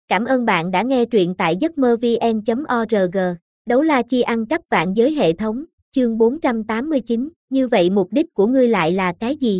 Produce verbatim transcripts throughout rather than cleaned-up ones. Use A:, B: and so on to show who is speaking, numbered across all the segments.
A: Cảm ơn bạn đã nghe truyện tại giấc mơ vn chấm org. Đấu la chi ăn cắp vạn giới hệ thống, chương bốn trăm tám mươi chín, như vậy mục đích của ngươi lại là cái gì?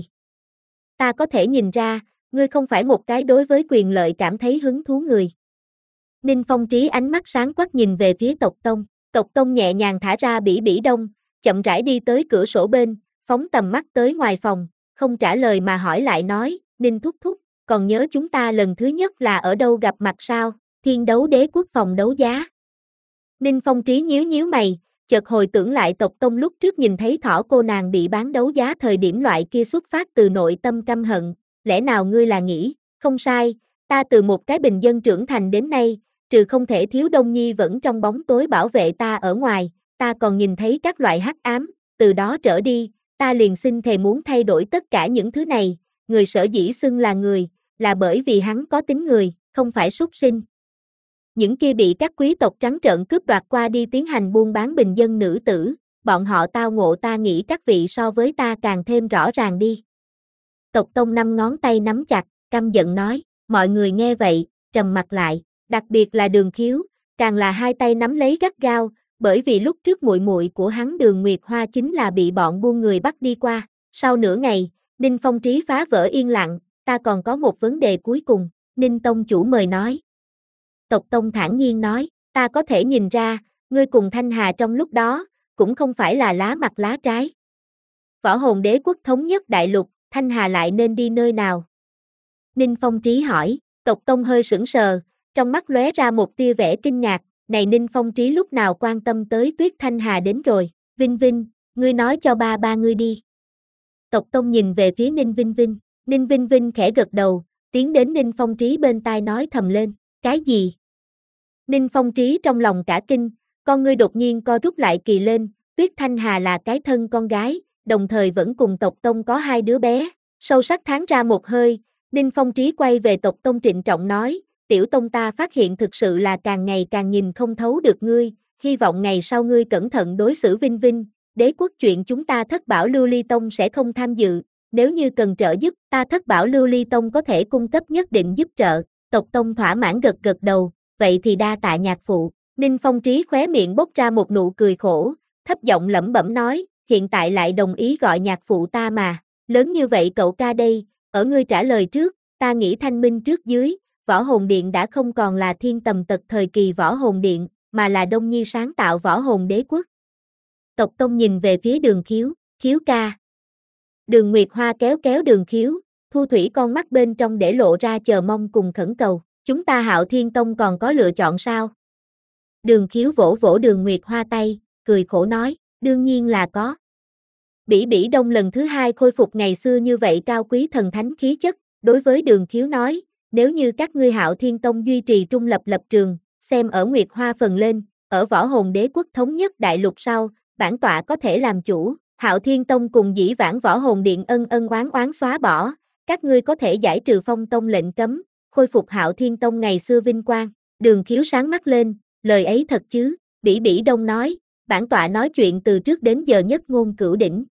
A: Ta có thể nhìn ra, ngươi không phải một cái đối với quyền lợi cảm thấy hứng thú người. Ninh Phong Trí ánh mắt sáng quắc nhìn về phía tộc tông, tộc tông nhẹ nhàng thả ra Bỉ Bỉ Đông, chậm rãi đi tới cửa sổ bên, phóng tầm mắt tới ngoài phòng, không trả lời mà hỏi lại nói, Ninh thúc thúc, còn nhớ chúng ta lần thứ nhất là ở đâu gặp mặt sao? Thiên đấu đế quốc phòng đấu giá. Ninh Phong Trí nhíu nhíu mày, chợt hồi tưởng lại tộc tông lúc trước nhìn thấy thỏ cô nàng bị bán đấu giá thời điểm loại kia xuất phát từ nội tâm căm hận, lẽ nào ngươi là nghĩ, không sai, ta từ một cái bình dân trưởng thành đến nay, trừ không thể thiếu Đông Nhi vẫn trong bóng tối bảo vệ ta ở ngoài, ta còn nhìn thấy các loại hắc ám, từ đó trở đi, ta liền xin thề muốn thay đổi tất cả những thứ này, người sở dĩ xưng là người, là bởi vì hắn có tính người, không phải súc sinh. Những kia bị các quý tộc trắng trợn cướp đoạt qua đi tiến hành buôn bán bình dân nữ tử, bọn họ tao ngộ ta nghĩ các vị so với ta càng thêm rõ ràng đi. Tộc Tông năm ngón tay nắm chặt, căm giận nói, mọi người nghe vậy, trầm mặt lại, đặc biệt là Đường Khiếu, càng là hai tay nắm lấy gắt gao, bởi vì lúc trước muội muội của hắn Đường Nguyệt Hoa chính là bị bọn buôn người bắt đi qua. Sau nửa ngày, Ninh Phong Trí phá vỡ yên lặng, ta còn có một vấn đề cuối cùng, Ninh Tông chủ mời nói. Tộc Tông thản nhiên nói, ta có thể nhìn ra, ngươi cùng Thanh Hà trong lúc đó, cũng không phải là lá mặt lá trái. Võ Hồn Đế quốc thống nhất đại lục, Thanh Hà lại nên đi nơi nào? Ninh Phong Trí hỏi, Tộc Tông hơi sững sờ, trong mắt lóe ra một tia vẻ kinh ngạc, này Ninh Phong Trí lúc nào quan tâm tới Tuyết Thanh Hà đến rồi, Vinh Vinh, ngươi nói cho ba ba ngươi đi. Tộc Tông nhìn về phía Ninh Vinh Vinh, Ninh Vinh Vinh khẽ gật đầu, tiến đến Ninh Phong Trí bên tai nói thầm lên, cái gì? Ninh Phong Trí trong lòng cả kinh, con ngươi đột nhiên co rút lại kỳ lên, Tuyết Thanh Hà là cái thân con gái, đồng thời vẫn cùng tộc Tông có hai đứa bé, sâu sắc thán ra một hơi, Ninh Phong Trí quay về tộc Tông trịnh trọng nói, tiểu Tông ta phát hiện thực sự là càng ngày càng nhìn không thấu được ngươi, hy vọng ngày sau ngươi cẩn thận đối xử Vinh Vinh, đế quốc chuyện chúng ta Thất Bảo Lưu Ly Tông sẽ không tham dự, nếu như cần trợ giúp, ta Thất Bảo Lưu Ly Tông có thể cung cấp nhất định giúp trợ, tộc Tông thỏa mãn gật gật đầu, vậy thì đa tạ nhạc phụ, Ninh Phong Trí khóe miệng bốc ra một nụ cười khổ, thấp giọng lẩm bẩm nói, hiện tại lại đồng ý gọi nhạc phụ ta mà, lớn như vậy cậu ca đây, ở ngươi trả lời trước, ta nghĩ thanh minh trước dưới, Võ Hồn Điện đã không còn là thiên tầm tật thời kỳ Võ Hồn Điện, mà là Đông Nhi sáng tạo Võ Hồn Đế quốc. Tộc Tông nhìn về phía Đường Khiếu, Khiếu ca. Đường Nguyệt Hoa kéo kéo Đường Khiếu, thu thủy con mắt bên trong để lộ ra chờ mong cùng khẩn cầu, chúng ta Hạo Thiên Tông còn có lựa chọn sao? Đường Khiếu vỗ vỗ Đường Nguyệt Hoa tay, cười khổ nói, đương nhiên là có. Bỉ Bỉ Đông lần thứ hai khôi phục ngày xưa như vậy cao quý thần thánh khí chất, đối với Đường Khiếu nói, nếu như các ngươi Hạo Thiên Tông duy trì trung lập lập trường, xem ở Nguyệt Hoa phần lên, ở Võ Hồn Đế quốc thống nhất đại lục sau, bản tọa có thể làm chủ, Hạo Thiên Tông cùng dĩ vãng Võ Hồn Điện ân ân oán oán xóa bỏ, các ngươi có thể giải trừ Phong Tông lệnh cấm, khôi phục Hạo Thiên Tông ngày xưa vinh quang. Đường Khiếu sáng mắt lên, lời ấy thật chứ? Bỉ Bỉ Đông nói, bản tọa nói chuyện từ trước đến giờ nhất ngôn cửu đỉnh.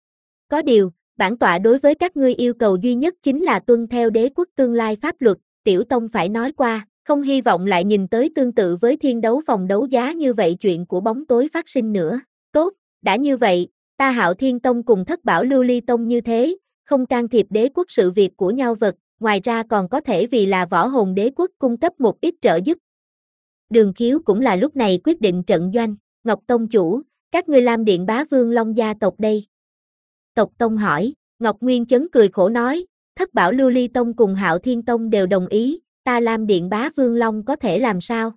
A: Có điều, bản tọa đối với các ngươi yêu cầu duy nhất chính là tuân theo đế quốc tương lai pháp luật, tiểu tông phải nói qua, không hy vọng lại nhìn tới tương tự với thiên đấu phòng đấu giá như vậy chuyện của bóng tối phát sinh nữa. Tốt, đã như vậy, ta Hạo Thiên Tông cùng Thất Bảo Lưu Ly Tông như thế, không can thiệp đế quốc sự việc của nhau vật, ngoài ra còn có thể vì là Võ Hồn Đế quốc cung cấp một ít trợ giúp. Đường Khiếu cũng là lúc này quyết định trận doanh, Ngọc Tông chủ, các ngươi Lam Điện Bá Vương Long gia tộc đây. Tộc Tông hỏi, Ngọc Nguyên Chấn cười khổ nói, Thất Bảo Lưu Ly Tông cùng Hạo Thiên Tông đều đồng ý, ta Lam Điện Bá Vương Long có thể làm sao?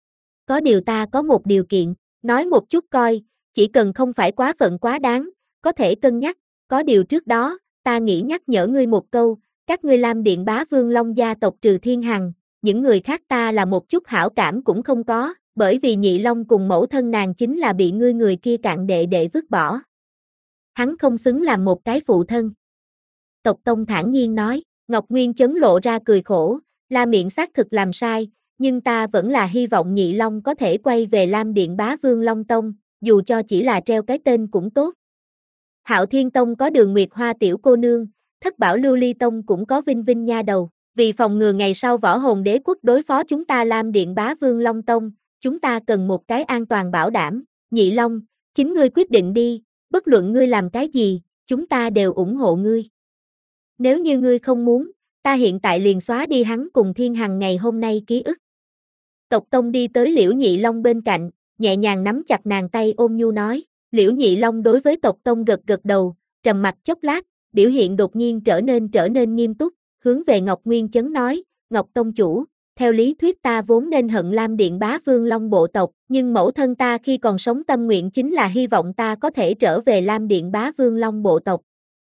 A: Có điều ta có một điều kiện, nói một chút coi, chỉ cần không phải quá phận quá đáng, có thể cân nhắc, có điều trước đó, ta nghĩ nhắc nhở ngươi một câu, các ngươi Lam Điện Bá Vương Long gia tộc trừ Thiên Hằng, những người khác ta là một chút hảo cảm cũng không có, bởi vì Nhị Long cùng mẫu thân nàng chính là bị ngươi người kia cạn đệ đệ vứt bỏ. Hắn không xứng làm một cái phụ thân. Tộc Tông thản nhiên nói, Ngọc Nguyên Chấn lộ ra cười khổ, La miệng xác thực làm sai, nhưng ta vẫn là hy vọng Nhị Long có thể quay về Lam Điện Bá Vương Long Tông, dù cho chỉ là treo cái tên cũng tốt. Hạo Thiên Tông có Đường Nguyệt Hoa tiểu cô nương, Thất Bảo Lưu Ly Tông cũng có Vinh Vinh nha đầu, Vì phòng ngừa ngày sau Võ Hồn Đế Quốc đối phó chúng ta Lam Điện Bá Vương Long Tông, chúng ta cần một cái an toàn bảo đảm. Nhị Long, chính ngươi quyết định đi, bất luận ngươi làm cái gì, chúng ta đều ủng hộ ngươi. Nếu như ngươi không muốn, ta hiện tại liền xóa đi hắn cùng Thiên Hằng ngày hôm nay ký ức. Tộc Tông đi tới Liễu Nhị Long bên cạnh, nhẹ nhàng nắm chặt nàng tay ôm nhu nói. Liễu Nhị Long đối với Tộc Tông gật gật đầu, trầm mặc chốc lát, biểu hiện đột nhiên trở nên trở nên nghiêm túc, hướng về Ngọc Nguyên Chấn nói, Ngọc Tông chủ, theo lý thuyết ta vốn nên hận Lam Điện Bá Vương Long bộ tộc, nhưng mẫu thân ta khi còn sống tâm nguyện chính là hy vọng ta có thể trở về Lam Điện Bá Vương Long bộ tộc.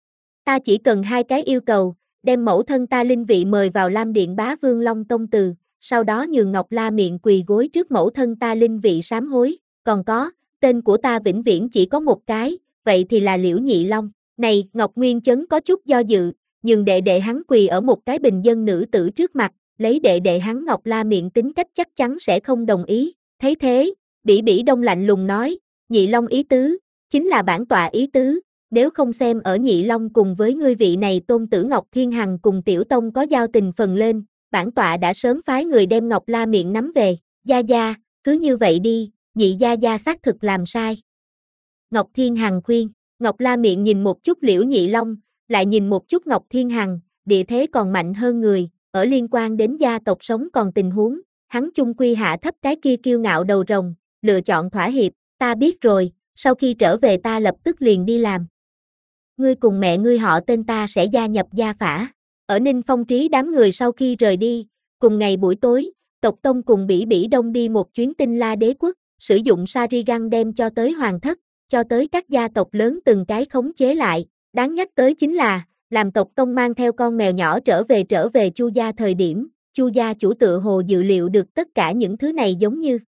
A: Ta chỉ cần hai cái yêu cầu, đem mẫu thân ta linh vị mời vào Lam Điện Bá Vương Long Tông từ, sau đó nhường Ngọc La miệng quỳ gối trước mẫu thân ta linh vị sám hối, còn có, tên của ta vĩnh viễn chỉ có một cái, vậy thì là Liễu Nhị Long. Này, Ngọc Nguyên Chấn có chút do dự, nhưng đệ đệ hắn quỳ ở một cái bình dân nữ tử trước mặt, lấy đệ đệ hắn Ngọc La miệng tính cách chắc chắn sẽ không đồng ý. Thấy thế, Bỉ Bỉ Đông lạnh lùng nói, Nhị Long ý tứ, chính là bản tọa ý tứ, nếu không xem ở Nhị Long cùng với ngươi vị này tôn tử Ngọc Thiên Hằng cùng Tiểu Tông có giao tình phần lên, bản tọa đã sớm phái người đem Ngọc La miệng nắm về. Gia Gia, cứ như vậy đi, Nhị Gia Gia xác thực làm sai. Ngọc Thiên Hằng khuyên. Ngọc La miệng nhìn một chút Liễu Nhị Long, lại nhìn một chút Ngọc Thiên Hằng, địa thế còn mạnh hơn người, ở liên quan đến gia tộc sống còn tình huống, hắn chung quy hạ thấp cái kia kiêu ngạo đầu rồng, lựa chọn thỏa hiệp, ta biết rồi, sau khi trở về ta lập tức liền đi làm. Ngươi cùng mẹ ngươi họ tên ta sẽ gia nhập gia phả. Ở Ninh Phong Trí đám người sau khi rời đi, cùng ngày buổi tối, Tộc Tông cùng Bỉ Bỉ Đông đi một chuyến Tinh La Đế Quốc, sử dụng Sharingan đem cho tới hoàng thất, cho tới các gia tộc lớn từng cái khống chế lại. Đáng nhắc tới chính là, làm Tộc Tông mang theo con mèo nhỏ trở về trở về Chu gia thời điểm, Chu gia chủ tựa hồ dự liệu được tất cả những thứ này giống như.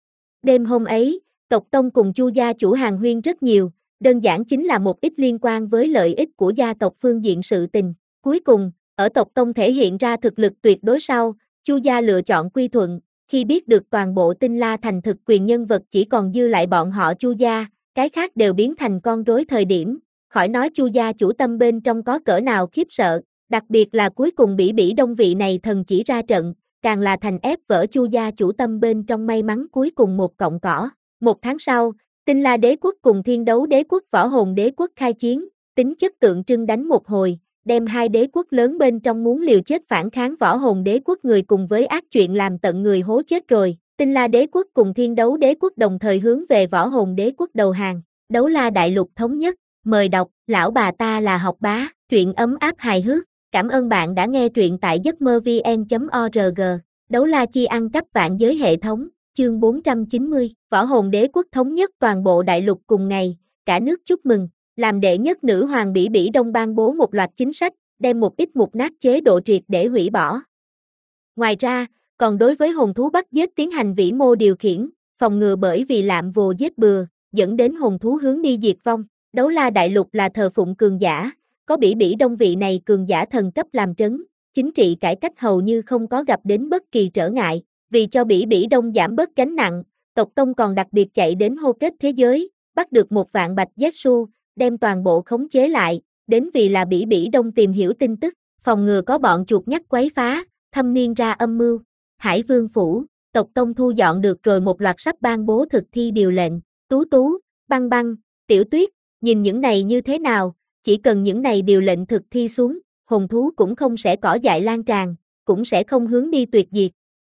A: Đêm hôm ấy, Tộc Tông cùng Chu gia chủ hàng huyên rất nhiều, đơn giản chính là một ít liên quan với lợi ích của gia tộc phương diện sự tình. Cuối cùng, ở Tộc Tông thể hiện ra thực lực tuyệt đối sau, Chu gia lựa chọn quy thuận, khi biết được toàn bộ Tinh La thành thực quyền nhân vật chỉ còn dư lại bọn họ Chu gia, cái khác đều biến thành con rối thời điểm, khỏi nói Chu gia chủ tâm bên trong có cỡ nào khiếp sợ, đặc biệt là cuối cùng Bỉ Bỉ Đông vị này thần chỉ ra trận, càng là thành ép vỡ Chu gia chủ tâm bên trong may mắn cuối cùng một cọng cỏ. Một tháng sau, Tinh La Đế Quốc cùng Thiên Đấu Đế Quốc Võ Hồn Đế Quốc khai chiến, tính chất tượng trưng đánh một hồi, đem hai đế quốc lớn bên trong muốn liều chết phản kháng Võ Hồn Đế Quốc người cùng với ác chuyện làm tận người hố chết rồi. Tinh La Đế Quốc cùng Thiên Đấu Đế Quốc đồng thời hướng về Võ Hồn Đế Quốc đầu hàng. Đấu La Đại Lục thống nhất, mời đọc, lão bà ta là học bá, truyện ấm áp hài hước. Cảm ơn bạn đã nghe truyện tại giấc mơ vn chấm org. Đấu La chi ăn cắp vạn giới hệ thống, chương bốn trăm chín mươi. Võ Hồn Đế Quốc thống nhất toàn bộ đại lục cùng ngày, cả nước chúc mừng. Làm đệ nhất nữ hoàng Bỉ Bỉ Đông ban bố một loạt chính sách, đem một ít mục nát chế độ triệt để hủy bỏ. Ngoài ra, còn đối với hồn thú bắt giết tiến hành vĩ mô điều khiển, phòng ngừa bởi vì lạm vồ giết bừa, dẫn đến hồn thú hướng đi diệt vong. Đấu La Đại Lục là thờ phụng cường giả, có Bỉ Bỉ Đông vị này cường giả thần cấp làm trấn, chính trị cải cách hầu như không có gặp đến bất kỳ trở ngại. Vì cho Bỉ Bỉ Đông giảm bớt gánh nặng, Tộc Tông còn đặc biệt chạy đến hô kết thế giới, bắt được một vạn bạch Zetsu, đem toàn bộ khống chế lại, đến vì là Bỉ Bỉ Đông tìm hiểu tin tức, phòng ngừa có bọn chuột nhắt quấy phá, thâm niên ra âm mưu. Hải Vương Phủ, Tộc Tông thu dọn được rồi một loạt sắp ban bố thực thi điều lệnh. Tú Tú, Băng Băng, Tiểu Tuyết, nhìn những này như thế nào, chỉ cần những này điều lệnh thực thi xuống, hồn thú cũng không sẽ cỏ dại lan tràn, cũng sẽ không hướng đi tuyệt diệt.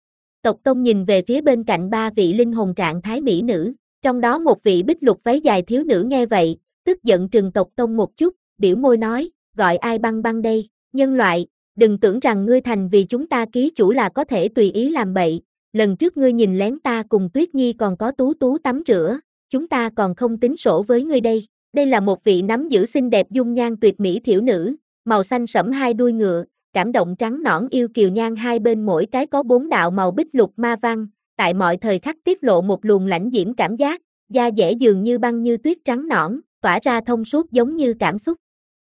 A: Tộc Tông nhìn về phía bên cạnh ba vị linh hồn trạng thái mỹ nữ, trong đó một vị bích lục váy dài thiếu nữ nghe vậy, tức giận trừng Tộc Tông một chút, biểu môi nói, gọi ai Băng Băng đây, nhân loại, đừng tưởng rằng ngươi thành vì chúng ta ký chủ là có thể tùy ý làm bậy, lần trước ngươi nhìn lén ta cùng Tuyết Nhi còn có Tú Tú tắm rửa, chúng ta còn không tính sổ với ngươi đây. Đây là một vị nắm giữ xinh đẹp dung nhan tuyệt mỹ thiểu nữ, màu xanh sẫm hai đuôi ngựa, cảm động trắng nõn yêu kiều nhan hai bên mỗi cái có bốn đạo màu bích lục ma văn, tại mọi thời khắc tiết lộ một luồng lãnh diễm cảm giác, da dẻ dường như băng như tuyết trắng nõn, tỏa ra thông suốt giống như cảm xúc.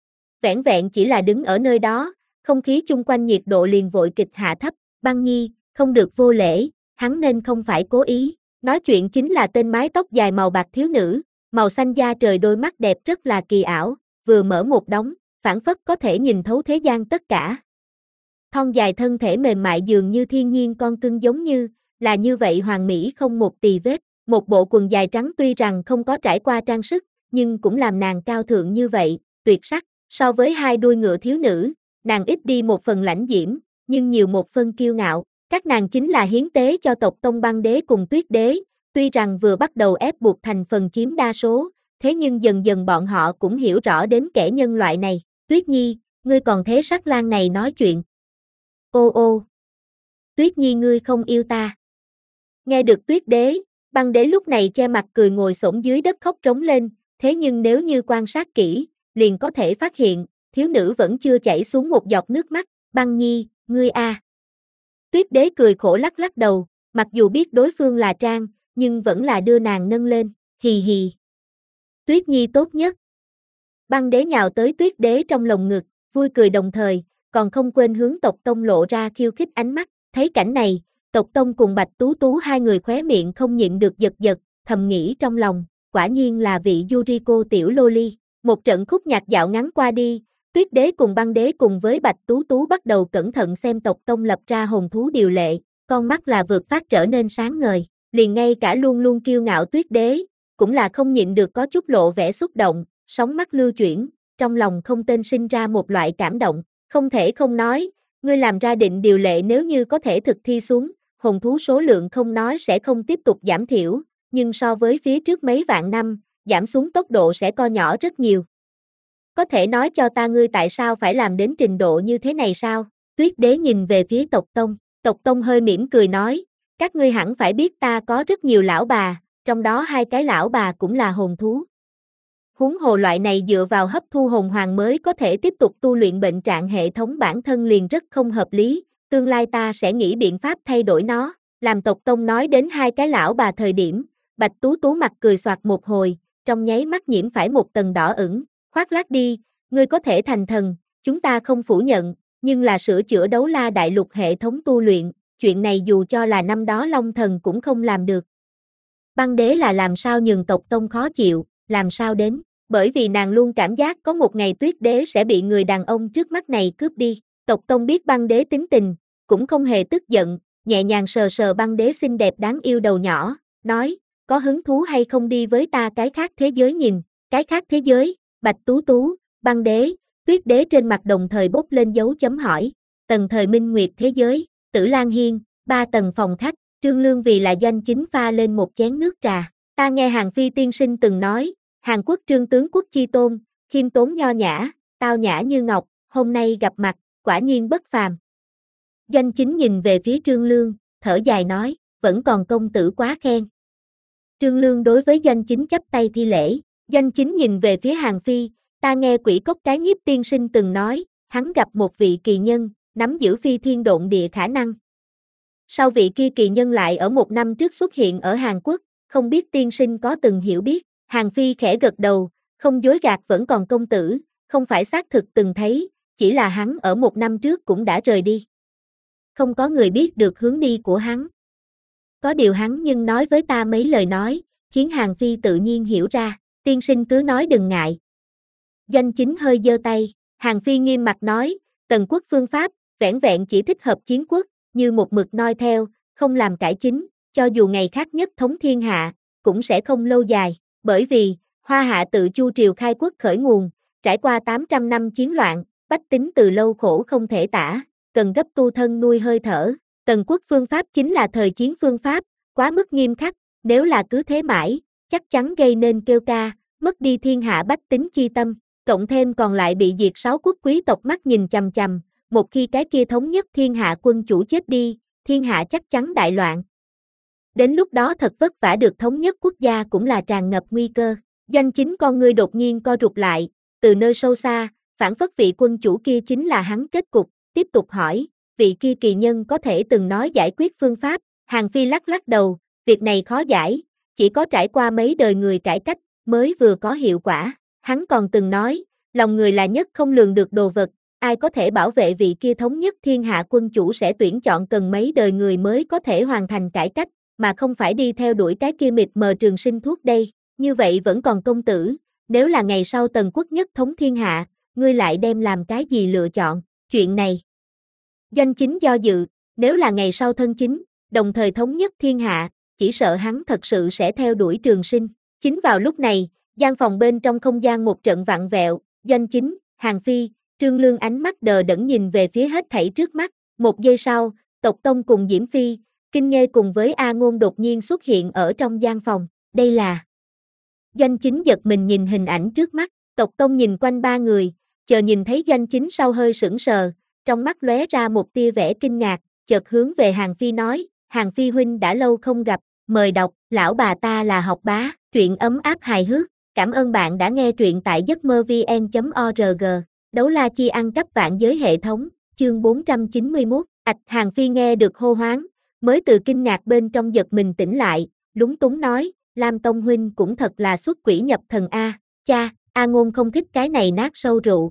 A: Vẻn vẹn chỉ là đứng ở nơi đó, không khí chung quanh nhiệt độ liền vội kịch hạ thấp. Băng Nhi, không được vô lễ, hắn nên không phải cố ý. Nói chuyện chính là tên mái tóc dài màu bạc thiếu nữ, màu xanh da trời đôi mắt đẹp rất là kỳ ảo, vừa mở một đóng, phảng phất có thể nhìn thấu thế gian tất cả. thon dài thân thể mềm mại dường như thiên nhiên con cưng giống như, là như vậy hoàn mỹ không một tì vết, một bộ quần dài trắng tuy rằng không có trải qua trang sức, nhưng cũng làm nàng cao thượng như vậy, tuyệt sắc, so với hai đuôi ngựa thiếu nữ, nàng ít đi một phần lãnh diễm, nhưng nhiều một phần kiêu ngạo, các nàng chính là hiến tế cho tộc Tông Băng Đế cùng Tuyết Đế, tuy rằng vừa bắt đầu ép buộc thành phần chiếm đa số, thế nhưng dần dần bọn họ cũng hiểu rõ đến kẻ nhân loại này, Tuyết Nhi, ngươi còn thế sắc lang này nói chuyện. Ô ô, Tuyết Nhi ngươi không yêu ta. Nghe được Tuyết Đế, Băng Đế lúc này che mặt cười ngồi xổm dưới đất khóc trống lên, thế nhưng nếu như quan sát kỹ, liền có thể phát hiện, thiếu nữ vẫn chưa chảy xuống một giọt nước mắt, Băng Nhi, ngươi a. Tuyết Đế cười khổ lắc lắc đầu, mặc dù biết đối phương là Trang, nhưng vẫn là đưa nàng nâng lên, hì hì. Tuyết Nhi tốt nhất. Băng Đế nhào tới Tuyết Đế trong lồng ngực, vui cười đồng thời, còn không quên hướng tộc Tông lộ ra khiêu khích ánh mắt, thấy cảnh này, tộc Tông cùng Bạch Tú Tú hai người khóe miệng không nhịn được giật giật, thầm nghĩ trong lòng, quả nhiên là vị Yuriko tiểu loli. Một trận khúc nhạc dạo ngắn qua đi, Tuyết Đế cùng Băng Đế cùng với Bạch Tú Tú bắt đầu cẩn thận xem tộc Tông lập ra hồn thú điều lệ, con mắt là vượt phát trở nên sáng ngời, liền ngay cả luôn luôn kiêu ngạo Tuyết Đế, cũng là không nhịn được có chút lộ vẻ xúc động, sóng mắt lưu chuyển, trong lòng không tên sinh ra một loại cảm động, không thể không nói, ngươi làm ra định điều lệ nếu như có thể thực thi xuống, hồn thú số lượng không nói sẽ không tiếp tục giảm thiểu, nhưng so với phía trước mấy vạn năm, giảm xuống tốc độ sẽ co nhỏ rất nhiều. Có thể nói cho ta ngươi tại sao phải làm đến trình độ như thế này sao? Tuyết Đế nhìn về phía tộc Tông, tộc Tông hơi mỉm cười nói, các ngươi hẳn phải biết ta có rất nhiều lão bà, trong đó hai cái lão bà cũng là hồn thú. Huống hồ loại này dựa vào hấp thu hồn hoàng mới có thể tiếp tục tu luyện bệnh trạng hệ thống bản thân liền rất không hợp lý, tương lai ta sẽ nghĩ biện pháp thay đổi nó, làm tộc Tông nói đến hai cái lão bà thời điểm, Bạch Tú Tú mặt cười xoạt một hồi, trong nháy mắt nhiễm phải một tầng đỏ ửng, khoác lác đi, ngươi có thể thành thần, chúng ta không phủ nhận, nhưng là sửa chữa đấu la đại lục hệ thống tu luyện, chuyện này dù cho là năm đó Long Thần cũng không làm được. Băng Đế là làm sao nhường tộc Tông khó chịu, làm sao đến, bởi vì nàng luôn cảm giác có một ngày Tuyết Đế sẽ bị người đàn ông trước mắt này cướp đi, tộc Tông biết Băng Đế tính tình, cũng không hề tức giận, nhẹ nhàng sờ sờ Băng Đế xinh đẹp đáng yêu đầu nhỏ, nói, có hứng thú hay không đi với ta cái khác thế giới nhìn, cái khác thế giới, Bạch Tú Tú, Băng Đế, Tuyết Đế trên mặt đồng thời bốc lên dấu chấm hỏi, tầng thời minh nguyệt thế giới, Tử Lan Hiên, ba tầng phòng khách, Trương Lương vì là doanh chính pha lên một chén nước trà, ta nghe Hàn Phi tiên sinh từng nói, Hàn Quốc trương tướng quốc chi tôn, khiêm tốn nho nhã, tao nhã như ngọc, hôm nay gặp mặt, quả nhiên bất phàm. Doanh chính nhìn về phía Trương Lương, thở dài nói, vẫn còn công tử quá khen. Trương Lương đối với Doanh chính chắp tay thi lễ, Doanh chính nhìn về phía Hàn Phi, ta nghe Quỷ Cốc cái nhiếp tiên sinh từng nói, hắn gặp một vị kỳ nhân, nắm giữ phi thiên độn địa khả năng. Sau vị kia kỳ nhân lại ở một năm trước xuất hiện ở Hàn Quốc, không biết tiên sinh có từng hiểu biết, Hàn Phi khẽ gật đầu, không dối gạt vẫn còn công tử, không phải xác thực từng thấy, chỉ là hắn ở một năm trước cũng đã rời đi. Không có người biết được hướng đi của hắn. Có điều hắn nhưng nói với ta mấy lời nói, khiến Hàn Phi tự nhiên hiểu ra, tiên sinh cứ nói đừng ngại. Doanh chính hơi giơ tay, Hàn Phi nghiêm mặt nói, tần quốc phương pháp, vẻn vẹn chỉ thích hợp chiến quốc, như một mực noi theo, không làm cải chính, cho dù ngày khác nhất thống thiên hạ, cũng sẽ không lâu dài, bởi vì, Hoa Hạ tự Chu triều khai quốc khởi nguồn, trải qua tám trăm năm chiến loạn, bách tính từ lâu khổ không thể tả, cần gấp tu thân nuôi hơi thở, tần quốc phương pháp chính là thời chiến phương pháp, quá mức nghiêm khắc, nếu là cứ thế mãi, chắc chắn gây nên kêu ca, mất đi thiên hạ bách tính chi tâm, cộng thêm còn lại bị diệt sáu quốc quý tộc mắt nhìn chằm chằm, một khi cái kia thống nhất thiên hạ quân chủ chết đi, thiên hạ chắc chắn đại loạn. Đến lúc đó thật vất vả được thống nhất quốc gia cũng là tràn ngập nguy cơ. Doanh chính con ngươi đột nhiên co rụt lại, từ nơi sâu xa, phản phất vị quân chủ kia chính là hắn kết cục, tiếp tục hỏi, vị kia kỳ nhân có thể từng nói giải quyết phương pháp, Hàn Phi lắc lắc đầu, việc này khó giải, chỉ có trải qua mấy đời người cải cách, mới vừa có hiệu quả, hắn còn từng nói, lòng người là nhất không lường được đồ vật, ai có thể bảo vệ vị kia thống nhất thiên hạ quân chủ sẽ tuyển chọn cần mấy đời người mới có thể hoàn thành cải cách, mà không phải đi theo đuổi cái kia mịt mờ trường sinh thuốc đây, như vậy vẫn còn công tử, nếu là ngày sau tần quốc nhất thống thiên hạ, ngươi lại đem làm cái gì lựa chọn, chuyện này. Doanh Chính do dự, nếu là ngày sau thân chính, đồng thời thống nhất thiên hạ, chỉ sợ hắn thật sự sẽ theo đuổi Trường Sinh. Chính vào lúc này, gian phòng bên trong không gian một trận vặn vẹo, Doanh Chính, Hàng Phi, Trương Lương ánh mắt đờ đẫn nhìn về phía hết thảy trước mắt, một giây sau, Tộc Tông cùng Diễm Phi, Kinh Nghê cùng với A Ngôn đột nhiên xuất hiện ở trong gian phòng, đây là... Doanh Chính giật mình nhìn hình ảnh trước mắt, Tộc Tông nhìn quanh ba người, chờ nhìn thấy Doanh Chính sau hơi sững sờ, trong mắt lóe ra một tia vẻ kinh ngạc, chợt hướng về Hàng Phi nói, Hàng Phi huynh đã lâu không gặp, mời đọc, lão bà ta là học bá, truyện ấm áp hài hước, cảm ơn bạn đã nghe truyện tại giấc mơ vn chấm org, đấu la chi ăn cắp vạn giới hệ thống, chương bốn trăm chín mươi mốt, ạch Hàng Phi nghe được hô hoáng, mới từ kinh ngạc bên trong giật mình tỉnh lại, lúng túng nói, Lam Tông huynh cũng thật là xuất quỷ nhập thần a, cha, A Ngôn không thích cái này nát sâu rượu.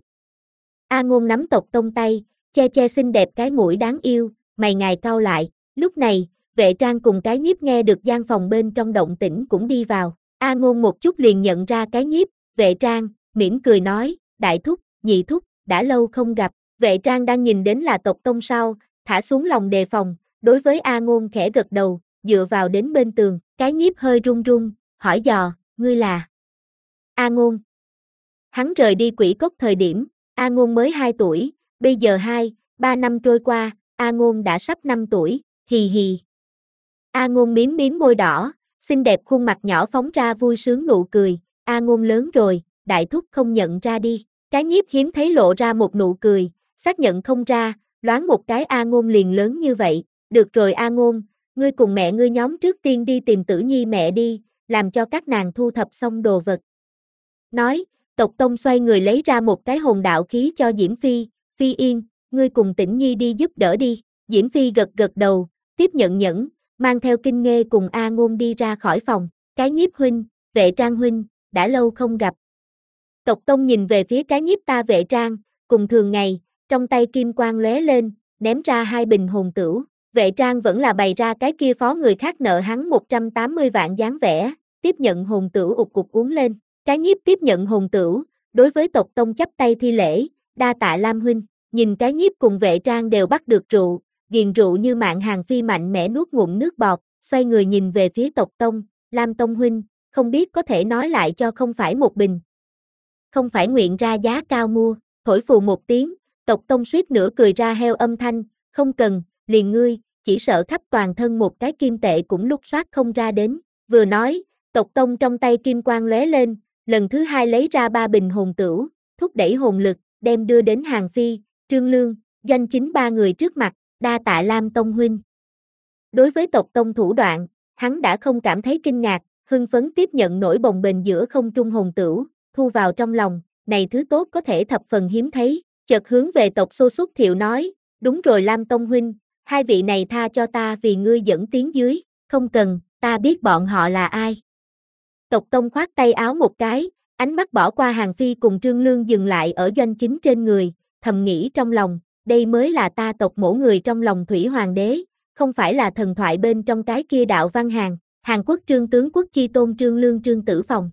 A: A Ngôn nắm Tộc Tông tay, che che xinh đẹp cái mũi đáng yêu, mày ngài cau lại, lúc này, Vệ Trang cùng cái nhiếp nghe được gian phòng bên trong động tĩnh cũng đi vào, A Ngôn một chút liền nhận ra cái nhiếp, Vệ Trang, mỉm cười nói, đại thúc, nhị thúc, đã lâu không gặp, Vệ Trang đang nhìn đến là Tộc Tông sau, thả xuống lòng đề phòng, đối với A Ngôn khẽ gật đầu, dựa vào đến bên tường, cái nhiếp hơi run run, hỏi dò, ngươi là A Ngôn. Hắn rời đi Quỷ Cốc thời điểm, A Ngôn mới hai tuổi, bây giờ hai, ba năm trôi qua, A Ngôn đã sắp năm tuổi, hì hì. A Ngôn miếm miếm môi đỏ, xinh đẹp khuôn mặt nhỏ phóng ra vui sướng nụ cười, A Ngôn lớn rồi, đại thúc không nhận ra đi, cái nhiếp hiếm thấy lộ ra một nụ cười, xác nhận không ra, loáng một cái A Ngôn liền lớn như vậy, được rồi A Ngôn, ngươi cùng mẹ ngươi nhóm trước tiên đi tìm Tử Nhi mẹ đi, làm cho các nàng thu thập xong đồ vật. Nói, Tộc Tông xoay người lấy ra một cái hồn đạo khí cho Diễm Phi, Phi Yên, ngươi cùng Tĩnh Nhi đi giúp đỡ đi, Diễm Phi gật gật đầu, tiếp nhận nhẫn, mang theo Kinh Nghê cùng A Ngôn đi ra khỏi phòng, cái nhiếp huynh, Vệ Trang huynh, đã lâu không gặp. Tộc Tông nhìn về phía cái nhiếp ta Vệ Trang, cùng thường ngày, trong tay kim quang lóe lên, ném ra hai bình hồn tửu, Vệ Trang vẫn là bày ra cái kia phó người khác nợ hắn một trăm tám mươi vạn dáng vẻ, tiếp nhận hồn tửu ụt cục uống lên, cái nhiếp tiếp nhận hồn tửu, đối với Tộc Tông chắp tay thi lễ, đa tạ Lam huynh, nhìn cái nhiếp cùng Vệ Trang đều bắt được rượu, ghiền rượu như mạng Hàng Phi mạnh mẽ nuốt ngụm nước bọt, xoay người nhìn về phía Tộc Tông, Lam Tông huynh, không biết có thể nói lại cho không phải một bình. Không phải nguyện ra giá cao mua, thổi phù một tiếng, Tộc Tông suýt nữa cười ra heo âm thanh, không cần, liền ngươi, chỉ sợ khắp toàn thân một cái kim tệ cũng lúc soát không ra đến, vừa nói, Tộc Tông trong tay kim quang lóe lên, lần thứ hai lấy ra ba bình hồn tửu, thúc đẩy hồn lực, đem đưa đến Hàng Phi, Trương Lương, Doanh Chính ba người trước mặt, đa tạ Lam Tông huynh. Đối với Tộc Tông thủ đoạn, hắn đã không cảm thấy kinh ngạc, hưng phấn tiếp nhận nổi bồng bềnh giữa không trung hồn tửu, thu vào trong lòng, này thứ tốt có thể thập phần hiếm thấy, chợt hướng về Tộc Xô Xuất Thiệu nói, đúng rồi Lam Tông huynh, hai vị này tha cho ta vì ngươi dẫn tiếng dưới, không cần, ta biết bọn họ là ai. Tộc Tông khoát tay áo một cái, ánh mắt bỏ qua Hàng Phi cùng Trương Lương dừng lại ở Doanh Chính trên người, thầm nghĩ trong lòng, đây mới là ta Tộc Mỗ người trong lòng Thủy Hoàng đế, không phải là thần thoại bên trong cái kia đạo văn Hàn, Hàn Quốc Trương tướng quốc chi tôn Trương Lương Trương Tử Phòng.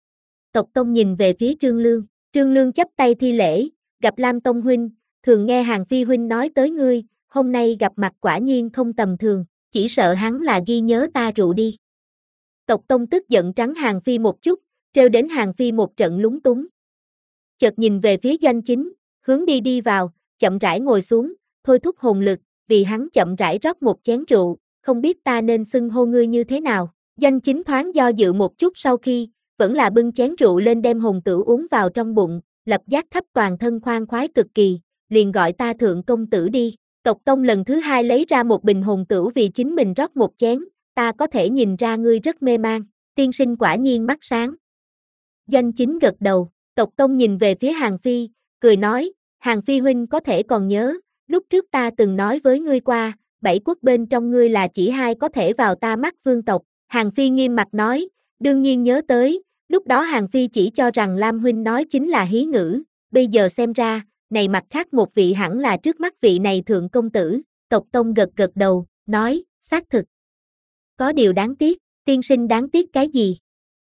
A: Tộc Tông nhìn về phía Trương Lương, Trương Lương chắp tay thi lễ, gặp Lam Tông huynh, thường nghe Hàng Phi huynh nói tới ngươi, hôm nay gặp mặt quả nhiên không tầm thường, chỉ sợ hắn là ghi nhớ ta rượu đi. Tộc Tông tức giận trắng Hàng Phi một chút, trêu đến Hàng Phi một trận lúng túng. Chợt nhìn về phía Doanh Chính, hướng đi đi vào, chậm rãi ngồi xuống, thôi thúc hồn lực, vì hắn chậm rãi rót một chén rượu, không biết ta nên xưng hô ngươi như thế nào. Doanh Chính thoáng do dự một chút sau khi, vẫn là bưng chén rượu lên đem hồn tửu uống vào trong bụng, lập giác khắp toàn thân khoan khoái cực kỳ, liền gọi ta thượng công tử đi. Tộc Tông lần thứ hai lấy ra một bình hồn tửu vì chính mình rót một chén, ta có thể nhìn ra ngươi rất mê man, tiên sinh quả nhiên mắt sáng. Doanh Chính gật đầu, Tộc Tông nhìn về phía Hàng Phi, cười nói, Hàng Phi huynh có thể còn nhớ, lúc trước ta từng nói với ngươi qua, bảy quốc bên trong ngươi là chỉ hai có thể vào ta mắt vương tộc. Hàng Phi nghiêm mặt nói, đương nhiên nhớ tới, lúc đó Hàng Phi chỉ cho rằng Lam huynh nói chính là hí ngữ, bây giờ xem ra, này mặt khác một vị hẳn là trước mắt vị này thượng công tử. Tộc Tông gật gật đầu, nói, xác thực. Có điều đáng tiếc, tiên sinh đáng tiếc cái gì?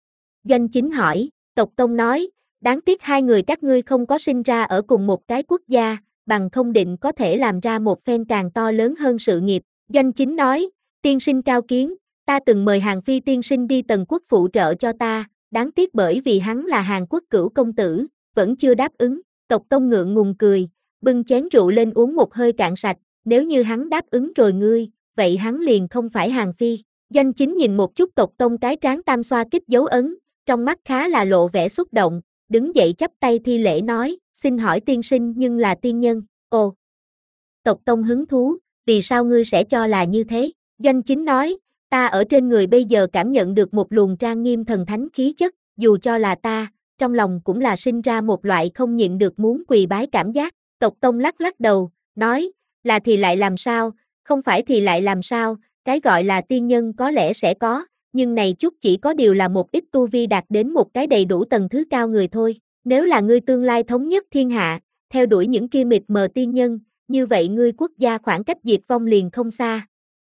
A: Doanh Chính hỏi, Tộc Tông nói, đáng tiếc hai người các ngươi không có sinh ra ở cùng một cái quốc gia, bằng không định có thể làm ra một phen càng to lớn hơn sự nghiệp. Doanh Chính nói, tiên sinh cao kiến, ta từng mời Hàn Phi tiên sinh đi Tần quốc phụ trợ cho ta, đáng tiếc bởi vì hắn là Hàn Quốc cửu công tử, vẫn chưa đáp ứng. Tộc Tông ngượng ngùng cười, bưng chén rượu lên uống một hơi cạn sạch, nếu như hắn đáp ứng rồi ngươi, vậy hắn liền không phải Hàn Phi. Doanh Chính nhìn một chút Tộc Tông cái trán tam xoa kích dấu ấn, trong mắt khá là lộ vẻ xúc động, đứng dậy chắp tay thi lễ nói, xin hỏi tiên sinh nhưng là tiên nhân. Ồ! Tộc Tông hứng thú, vì sao ngươi sẽ cho là như thế? Doanh Chính nói, ta ở trên người bây giờ cảm nhận được một luồng trang nghiêm thần thánh khí chất, dù cho là ta, trong lòng cũng là sinh ra một loại không nhịn được muốn quỳ bái cảm giác. Tộc Tông lắc lắc đầu, nói, là thì lại làm sao, không phải thì lại làm sao, cái gọi là tiên nhân có lẽ sẽ có, nhưng này chút chỉ có điều là một ít tu vi đạt đến một cái đầy đủ tầng thứ cao người thôi. Nếu là ngươi tương lai thống nhất thiên hạ, theo đuổi những kia mịt mờ tiên nhân, như vậy ngươi quốc gia khoảng cách diệt vong liền không xa.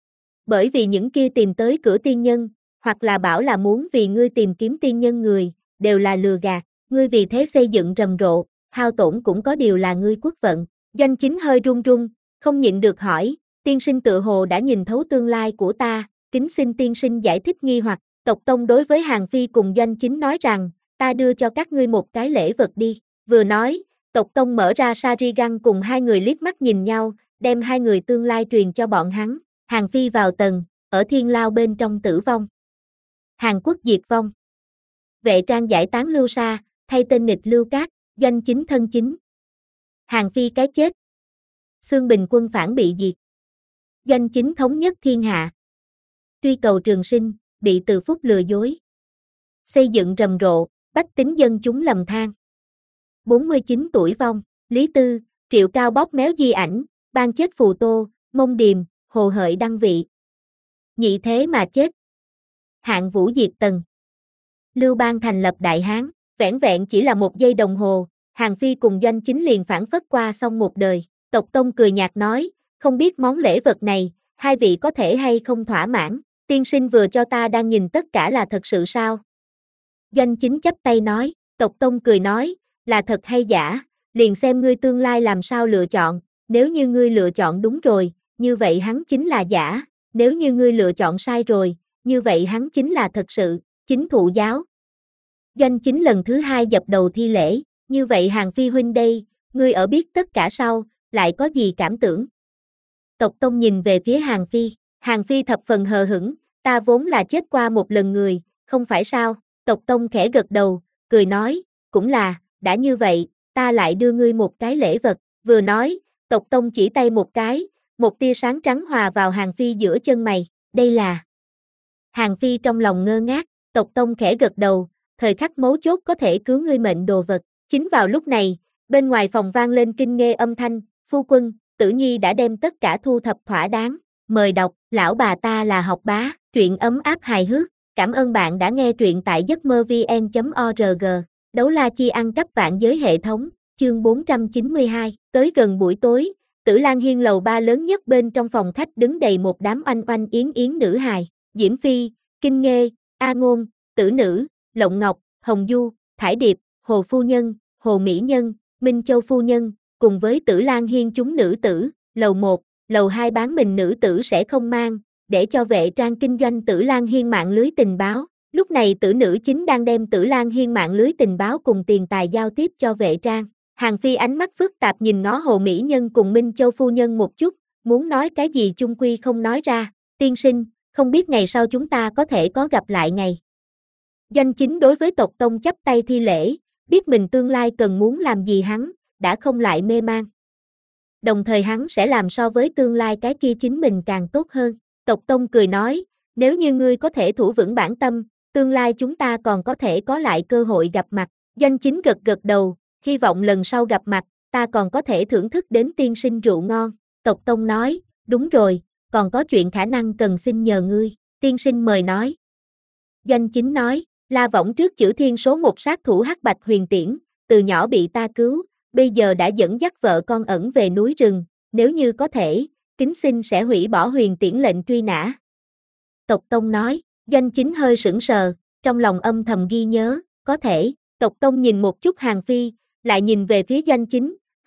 A: Bởi vì những kia tìm tới cửa tiên nhân, hoặc là bảo là muốn vì ngươi tìm kiếm tiên nhân người, đều là lừa gạt, ngươi vì thế xây dựng rầm rộ, hao tổn cũng có điều là ngươi quốc vận. Doanh Chính hơi run run, không nhịn được hỏi, tiên sinh tự hồ đã nhìn thấu tương lai của ta, kính xin tiên sinh giải thích nghi hoặc. Tộc Tông đối với Hàn Phi cùng Doanh Chính nói rằng, ta đưa cho các ngươi một cái lễ vật đi. Vừa nói, Tộc Tông mở ra Sharingan cùng hai người liếc mắt nhìn nhau, đem hai người tương lai truyền cho bọn hắn. Hàn Phi vào tầng, ở thiên lao bên trong tử vong. Hàn Quốc diệt vong. Vệ Trang giải tán lưu sa, thay tên nghịch lưu cát, Doanh Chính thân chính. Hàn Phi cái chết. Xương Bình quân phản bị diệt. Doanh Chính thống nhất thiên hạ. Truy cầu trường sinh, bị Từ Phúc lừa dối. Xây dựng rầm rộ, bách tính dân chúng lầm than. bốn mươi chín tuổi vong, Lý Tư, Triệu Cao bóp méo di ảnh, ban chết Phù Tô, Mông Điềm, Hồ Hợi đăng vị. Nhị thế mà chết. Hạng Vũ diệt Tần. Lưu Bang thành lập Đại Hán, vẻn vẹn chỉ là một giây đồng hồ, Hàn Phi cùng Doanh Chính liền phản phất qua xong một đời. Tộc Tông cười nhạt nói, không biết món lễ vật này, hai vị có thể hay không thỏa mãn, tiên sinh vừa cho ta đang nhìn tất cả là thật sự sao? Doanh Chính chắp tay nói, Tộc Tông cười nói, là thật hay giả, liền xem ngươi tương lai làm sao lựa chọn, nếu như ngươi lựa chọn đúng rồi, như vậy hắn chính là giả, nếu như ngươi lựa chọn sai rồi, như vậy hắn chính là thật sự, Chính thụ giáo. Doanh Chính lần thứ hai dập đầu thi lễ, như vậy Hàn Phi huynh đây, ngươi ở biết tất cả sau, lại có gì cảm tưởng? Tộc Tông nhìn về phía Hàn Phi, Hàn Phi thập phần hờ hững, ta vốn là chết qua một lần người, không phải sao? Tộc Tông khẽ gật đầu, cười nói, cũng là, đã như vậy, ta lại đưa ngươi một cái lễ vật, vừa nói, Tộc Tông chỉ tay một cái, một tia sáng trắng hòa vào Hàn Phi giữa chân mày, đây là. Hàn Phi trong lòng ngơ ngác, Tộc Tông khẽ gật đầu, thời khắc mấu chốt có thể cứu ngươi mệnh đồ vật. Chính vào lúc này, bên ngoài phòng vang lên kinh nghe âm thanh, phu quân, Tử Nhi đã đem tất cả thu thập thỏa đáng, mời đọc, lão bà ta là học bá, truyện ấm áp hài hước, cảm ơn bạn đã nghe truyện tại giấc mơ vn chấm org, đấu la chi ăn cắp vạn giới hệ thống, chương bốn trăm chín mươi hai, tới gần buổi tối, Tử Lan Hiên lầu ba lớn nhất bên trong phòng khách đứng đầy một đám oanh oanh yến yến nữ hài, Diễm Phi, Kinh Nghê, A Ngôn, Tử Nữ, Lộng Ngọc, Hồng Du, Thải Điệp, Hồ Phu Nhân, Hồ Mỹ Nhân, Minh Châu Phu Nhân, cùng với Tử Lan Hiên chúng nữ tử, lầu một, lầu hai bán mình nữ tử sẽ không mang, để cho Vệ Trang kinh doanh Tử Lan Hiên mạng lưới tình báo. Lúc này Tử Nữ chính đang đem Tử Lan Hiên mạng lưới tình báo cùng tiền tài giao tiếp cho Vệ Trang. Hàn Phi ánh mắt phức tạp nhìn ngó Hồ Mỹ Nhân cùng Minh Châu Phu Nhân một chút, muốn nói cái gì chung quy không nói ra. Tiên sinh, không biết ngày sau chúng ta có thể có gặp lại ngày. Doanh Chính đối với Tộc Tông chắp tay thi lễ, biết mình tương lai cần muốn làm gì hắn, đã không lại mê man. Đồng thời hắn sẽ làm so với tương lai cái kia chính mình càng tốt hơn. Tộc Tông cười nói, nếu như ngươi có thể thủ vững bản tâm, tương lai chúng ta còn có thể có lại cơ hội gặp mặt. Doanh Chính gật gật đầu, hy vọng lần sau gặp mặt, ta còn có thể thưởng thức đến tiên sinh rượu ngon. Tộc Tông nói, đúng rồi, còn có chuyện khả năng cần xin nhờ ngươi, tiên sinh mời nói. Doanh Chính nói, La Võng trước chữ thiên số một sát thủ hắc bạch huyền tiễn, từ nhỏ bị ta cứu, bây giờ đã dẫn dắt vợ con ẩn về núi rừng, nếu như có thể, kính xin sẽ hủy bỏ huyền tiễn lệnh truy nã. Tộc Tông nói, Doanh Chính hơi sững sờ, trong lòng âm thầm ghi nhớ, có thể. Tộc Tông nhìn một chút Hàn Phi, lại nhìn về phía Doanh Chính,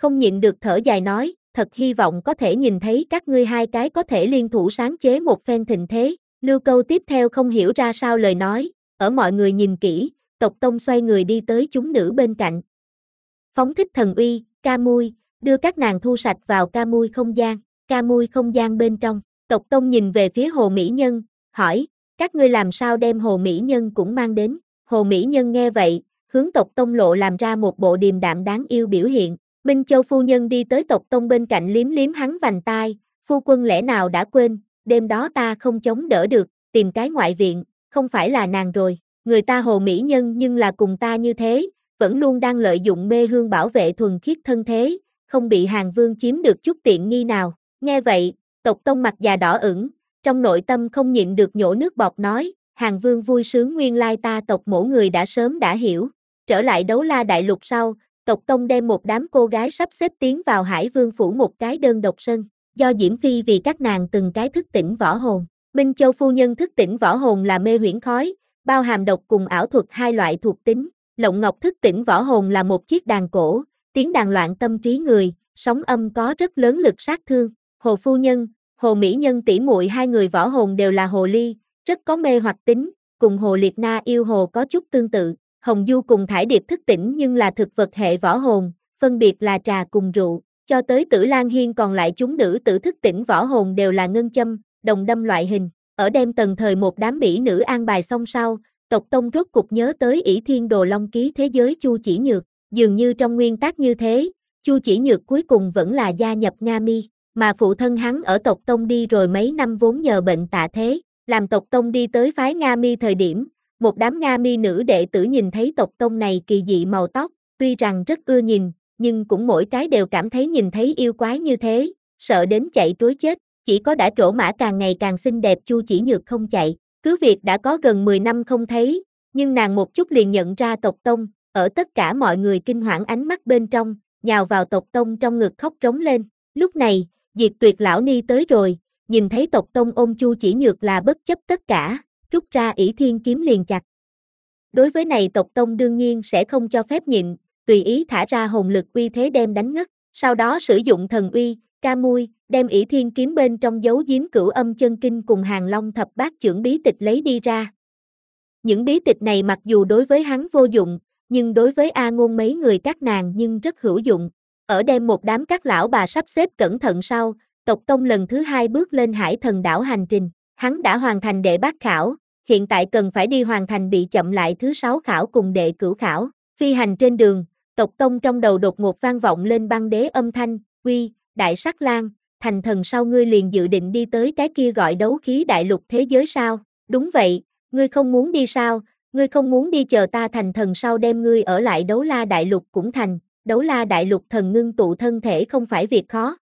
A: không nhịn được thở dài nói, thật hy vọng có thể nhìn thấy các ngươi hai cái có thể liên thủ sáng chế một phen thịnh thế. Lưu câu tiếp theo không hiểu ra sao lời nói, ở mọi người nhìn kỹ, Tộc Tông xoay người đi tới chúng nữ bên cạnh. Phóng thích thần uy, ca mui, đưa các nàng thu sạch vào ca mui không gian, ca mui không gian bên trong. Tộc Tông nhìn về phía Hồ Mỹ Nhân, hỏi, các ngươi làm sao đem Hồ Mỹ Nhân cũng mang đến. Hồ Mỹ Nhân nghe vậy, hướng Tộc Tông lộ làm ra một bộ điềm đạm đáng yêu biểu hiện. Minh Châu phu nhân đi tới Tộc Tông bên cạnh liếm liếm hắn vành tai, phu quân lẽ nào đã quên, đêm đó ta không chống đỡ được, tìm cái ngoại viện, không phải là nàng rồi, người ta Hồ Mỹ Nhân nhưng là cùng ta như thế, vẫn luôn đang lợi dụng mê hương bảo vệ thuần khiết thân thế, không bị Hàn Vương chiếm được chút tiện nghi nào. Nghe vậy, Tộc Tông mặt già đỏ ửng, trong nội tâm không nhịn được nhổ nước bọt nói, Hàn Vương vui sướng nguyên lai ta tộc mỗi người đã sớm đã hiểu. Trở lại Đấu La Đại Lục sau, Tộc Tông đem một đám cô gái sắp xếp tiến vào Hải Vương phủ một cái đơn độc sân, do Diễm Phi vì các nàng từng cái thức tỉnh võ hồn. Minh Châu phu nhân thức tỉnh võ hồn là mê huyễn khói, bao hàm độc cùng ảo thuật hai loại thuộc tính. Lộng Ngọc thức tỉnh võ hồn là một chiếc đàn cổ, tiếng đàn loạn tâm trí người, sóng âm có rất lớn lực sát thương. Hồ phu nhân, Hồ Mỹ Nhân tỷ muội hai người võ hồn đều là hồ ly, rất có mê hoặc tính, cùng Hồ Liệt Na yêu hồ có chút tương tự. Hồng Du cùng Thải Điệp thức tỉnh nhưng là thực vật hệ võ hồn, phân biệt là trà cùng rượu, cho tới Tử Lan Hiên còn lại chúng nữ tử thức tỉnh võ hồn đều là ngân châm, đồng đâm loại hình. Ở đem tần thời một đám bỉ nữ an bài xong sau, Tộc Tông rốt cục nhớ tới ỷ thiên đồ long ký thế giới Chu Chỉ Nhược, dường như trong nguyên tắc như thế, Chu Chỉ Nhược cuối cùng vẫn là gia nhập Nga Mi, mà phụ thân hắn ở Tộc Tông đi rồi mấy năm vốn nhờ bệnh tạ thế, làm Tộc Tông đi tới phái Nga Mi thời điểm, một đám Nga Mi nữ đệ tử nhìn thấy Tộc Tông này kỳ dị màu tóc, tuy rằng rất ưa nhìn, nhưng cũng mỗi cái đều cảm thấy nhìn thấy yêu quái như thế, sợ đến chạy trối chết, chỉ có đã trổ mã càng ngày càng xinh đẹp Chu Chỉ Nhược không chạy. Cứ việc đã có gần mười năm không thấy, nhưng nàng một chút liền nhận ra Tộc Tông, ở tất cả mọi người kinh hoảng ánh mắt bên trong, nhào vào Tộc Tông trong ngực khóc trống lên. Lúc này, Diệt Tuyệt lão ni tới rồi, nhìn thấy Tộc Tông ôm Chu Chỉ Nhược là bất chấp tất cả, rút ra ỷ thiên kiếm liền chặt. Đối với này Tộc Tông đương nhiên sẽ không cho phép nhịn, tùy ý thả ra hồn lực uy thế đem đánh ngất, sau đó sử dụng thần uy, ca mui, đem ỷ thiên kiếm bên trong dấu giếm cửu âm chân kinh cùng Hàng Long thập bát chưởng bí tịch lấy đi ra. Những bí tịch này mặc dù đối với hắn vô dụng, nhưng đối với A Ngôn mấy người các nàng nhưng rất hữu dụng. Ở đem một đám các lão bà sắp xếp cẩn thận sau, Tộc Tông lần thứ hai bước lên Hải Thần đảo hành trình. Hắn đã hoàn thành đệ bát khảo, hiện tại cần phải đi hoàn thành bị chậm lại thứ sáu khảo cùng đệ cửu khảo. Phi hành trên đường, Tộc Tông trong đầu đột ngột vang vọng lên băng đế âm thanh, uy, Đại Sắc Lang, thành thần sau ngươi liền dự định đi tới cái kia gọi đấu khí đại lục thế giới sao? Đúng vậy, ngươi không muốn đi sao? Ngươi không muốn đi chờ ta thành thần sau đem ngươi ở lại Đấu La đại lục cũng thành, Đấu La đại lục thần ngưng tụ thân thể không phải việc khó.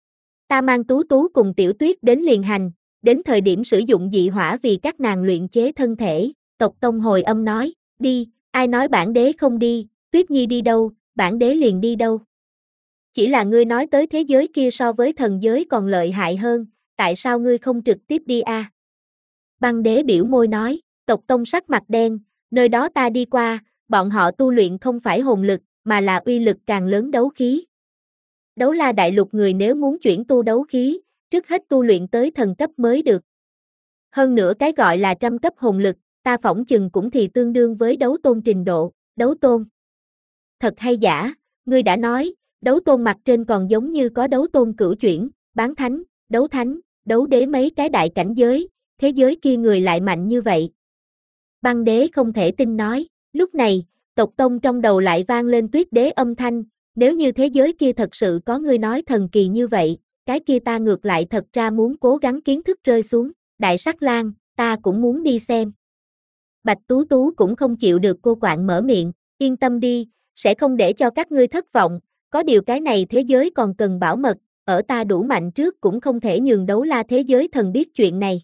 A: Ta mang Tú Tú cùng Tiểu Tuyết đến liền hành, đến thời điểm sử dụng dị hỏa vì các nàng luyện chế thân thể. Tộc Tông hồi âm nói, đi, ai nói bản đế không đi, Tuyết Nhi đi đâu, bản đế liền đi đâu. Chỉ là ngươi nói tới thế giới kia so với thần giới còn lợi hại hơn, tại sao ngươi không trực tiếp đi a? À? Băng đế biểu môi nói, Tộc Tông sắc mặt đen, nơi đó ta đi qua, bọn họ tu luyện không phải hồn lực, mà là uy lực càng lớn đấu khí. Đấu La đại lục người nếu muốn chuyển tu đấu khí, trước hết tu luyện tới thần cấp mới được. Hơn nữa cái gọi là trăm cấp hồn lực, ta phỏng chừng cũng thì tương đương với đấu tôn trình độ, đấu tôn. Thật hay giả, ngươi đã nói, đấu tôn mặt trên còn giống như có đấu tôn cửu chuyển, bán thánh, đấu thánh, đấu đế mấy cái đại cảnh giới, thế giới kia người lại mạnh như vậy. Băng đế không thể tin nói, lúc này, Tộc Tông trong đầu lại vang lên Tuyết đế âm thanh, nếu như thế giới kia thật sự có người nói thần kỳ như vậy, cái kia ta ngược lại thật ra muốn cố gắng kiến thức rơi xuống, Đại Sắc Lang, ta cũng muốn đi xem. Bạch Tú Tú cũng không chịu được cô quạng mở miệng, yên tâm đi, sẽ không để cho các ngươi thất vọng, có điều cái này thế giới còn cần bảo mật, ở ta đủ mạnh trước cũng không thể nhường Đấu La thế giới thần biết chuyện này.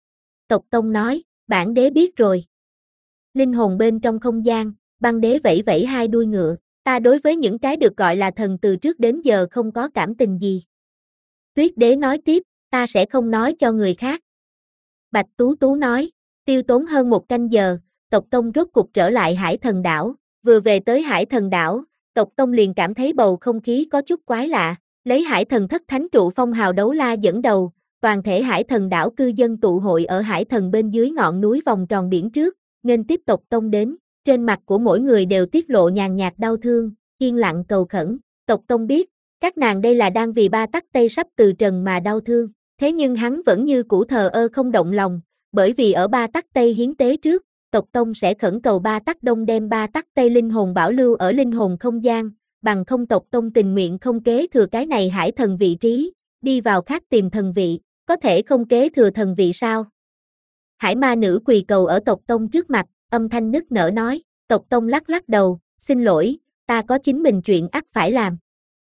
A: Tộc Tông nói, bản đế biết rồi. Linh hồn bên trong không gian, băng đế vẫy vẫy hai đuôi ngựa, ta đối với những cái được gọi là thần từ trước đến giờ không có cảm tình gì. Tuyết đế nói tiếp, ta sẽ không nói cho người khác. Bạch Tú Tú nói, tiêu tốn hơn một canh giờ, Tộc Tông rốt cục trở lại Hải Thần đảo, vừa về tới Hải Thần đảo, tộc tông liền cảm thấy bầu không khí có chút quái lạ, lấy hải thần thất thánh trụ phong hào đấu la dẫn đầu, toàn thể hải thần đảo cư dân tụ hội ở hải thần bên dưới ngọn núi vòng tròn biển trước, nghênh tiếp tộc tông đến, trên mặt của mỗi người đều tiết lộ nhàn nhạt đau thương, yên lặng cầu khẩn, tộc tông biết, các nàng đây là đang vì ba tắc Tây sắp từ trần mà đau thương, thế nhưng hắn vẫn như cũ thờ ơ không động lòng, bởi vì ở ba tắc Tây hiến tế trước, tộc tông sẽ khẩn cầu ba tắc Đông đem ba tắc Tây linh hồn bảo lưu ở linh hồn không gian, bằng không tộc tông tình nguyện không kế thừa cái này hải thần vị trí, đi vào khác tìm thần vị, có thể không kế thừa thần vị sao? Hải ma nữ quỳ cầu ở tộc tông trước mặt, âm thanh nức nở nói, tộc tông lắc lắc đầu, xin lỗi, ta có chính mình chuyện ắt phải làm.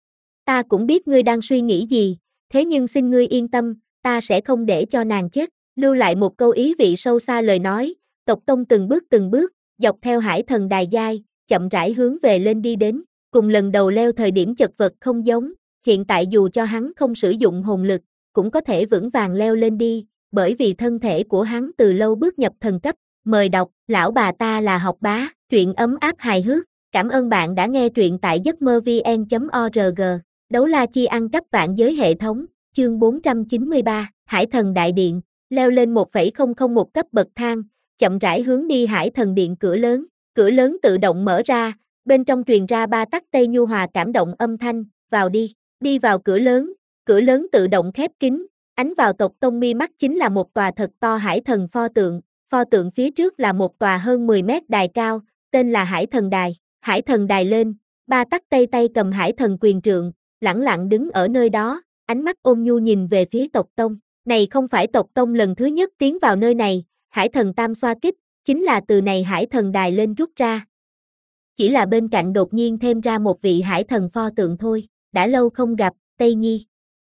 A: Ta cũng biết ngươi đang suy nghĩ gì, thế nhưng xin ngươi yên tâm, ta sẽ không để cho nàng chết, lưu lại một câu ý vị sâu xa lời nói, tộc tông từng bước từng bước, dọc theo hải thần đài giai, chậm rãi hướng về lên đi đến, cùng lần đầu leo thời điểm chật vật không giống, hiện tại dù cho hắn không sử dụng hồn lực, cũng có thể vững vàng leo lên đi, bởi vì thân thể của hắn từ lâu bước nhập thần cấp, mời đọc, lão bà ta là học bá, truyện ấm áp hài hước, cảm ơn bạn đã nghe truyện tại giấc mơ vn chấm org, đấu la chi ăn cắp vạn giới hệ thống, chương bốn trăm chín mươi ba, Hải thần đại điện, leo lên một phẩy không không một cấp bậc thang, chậm rãi hướng đi hải thần điện cửa lớn, cửa lớn tự động mở ra, bên trong truyền ra ba tắc Tây nhu hòa cảm động âm thanh, vào đi, đi vào cửa lớn, cửa lớn tự động khép kín, ánh vào tộc tông mi mắt chính là một tòa thật to hải thần pho tượng, pho tượng phía trước là một tòa hơn mười mét đài cao, tên là hải thần đài, hải thần đài lên, ba tắc Tây tay cầm hải thần quyền trượng, lẳng lặng đứng ở nơi đó, ánh mắt ôn nhu nhìn về phía tộc tông, này không phải tộc tông lần thứ nhất tiến vào nơi này, hải thần tam xoa kích, chính là từ này hải thần đài lên rút ra. Chỉ là bên cạnh đột nhiên thêm ra một vị hải thần pho tượng thôi, đã lâu không gặp, Tây Nhi.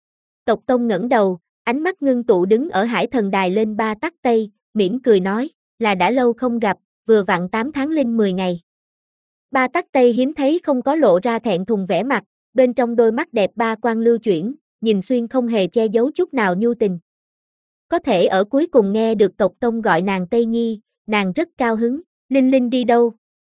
A: Tộc tông ngẩng đầu, ánh mắt ngưng tụ đứng ở hải thần đài lên ba tắc Tây, mỉm cười nói, là đã lâu không gặp, vừa vặn tám tháng linh mười ngày. Ba tắc Tây hiếm thấy không có lộ ra thẹn thùng vẻ mặt, bên trong đôi mắt đẹp ba quang lưu chuyển, nhìn xuyên không hề che giấu chút nào nhu tình. Có thể ở cuối cùng nghe được tộc tông gọi nàng Tây Nhi, nàng rất cao hứng, Linh Linh đi đâu?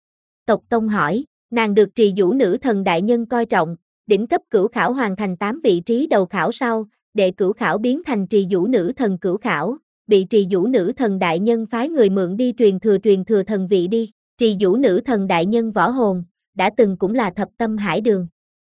A: Tộc tông hỏi, nàng được trì vũ nữ thần đại nhân coi trọng, đỉnh cấp cửu khảo hoàn thành tám vị trí đầu khảo sau, đệ cửu khảo biến thành trì vũ nữ thần cửu khảo, bị trì vũ nữ thần đại nhân phái người mượn đi truyền thừa truyền thừa thần vị đi, trì vũ nữ thần đại nhân võ hồn, đã từng cũng là thập tâm hải đường.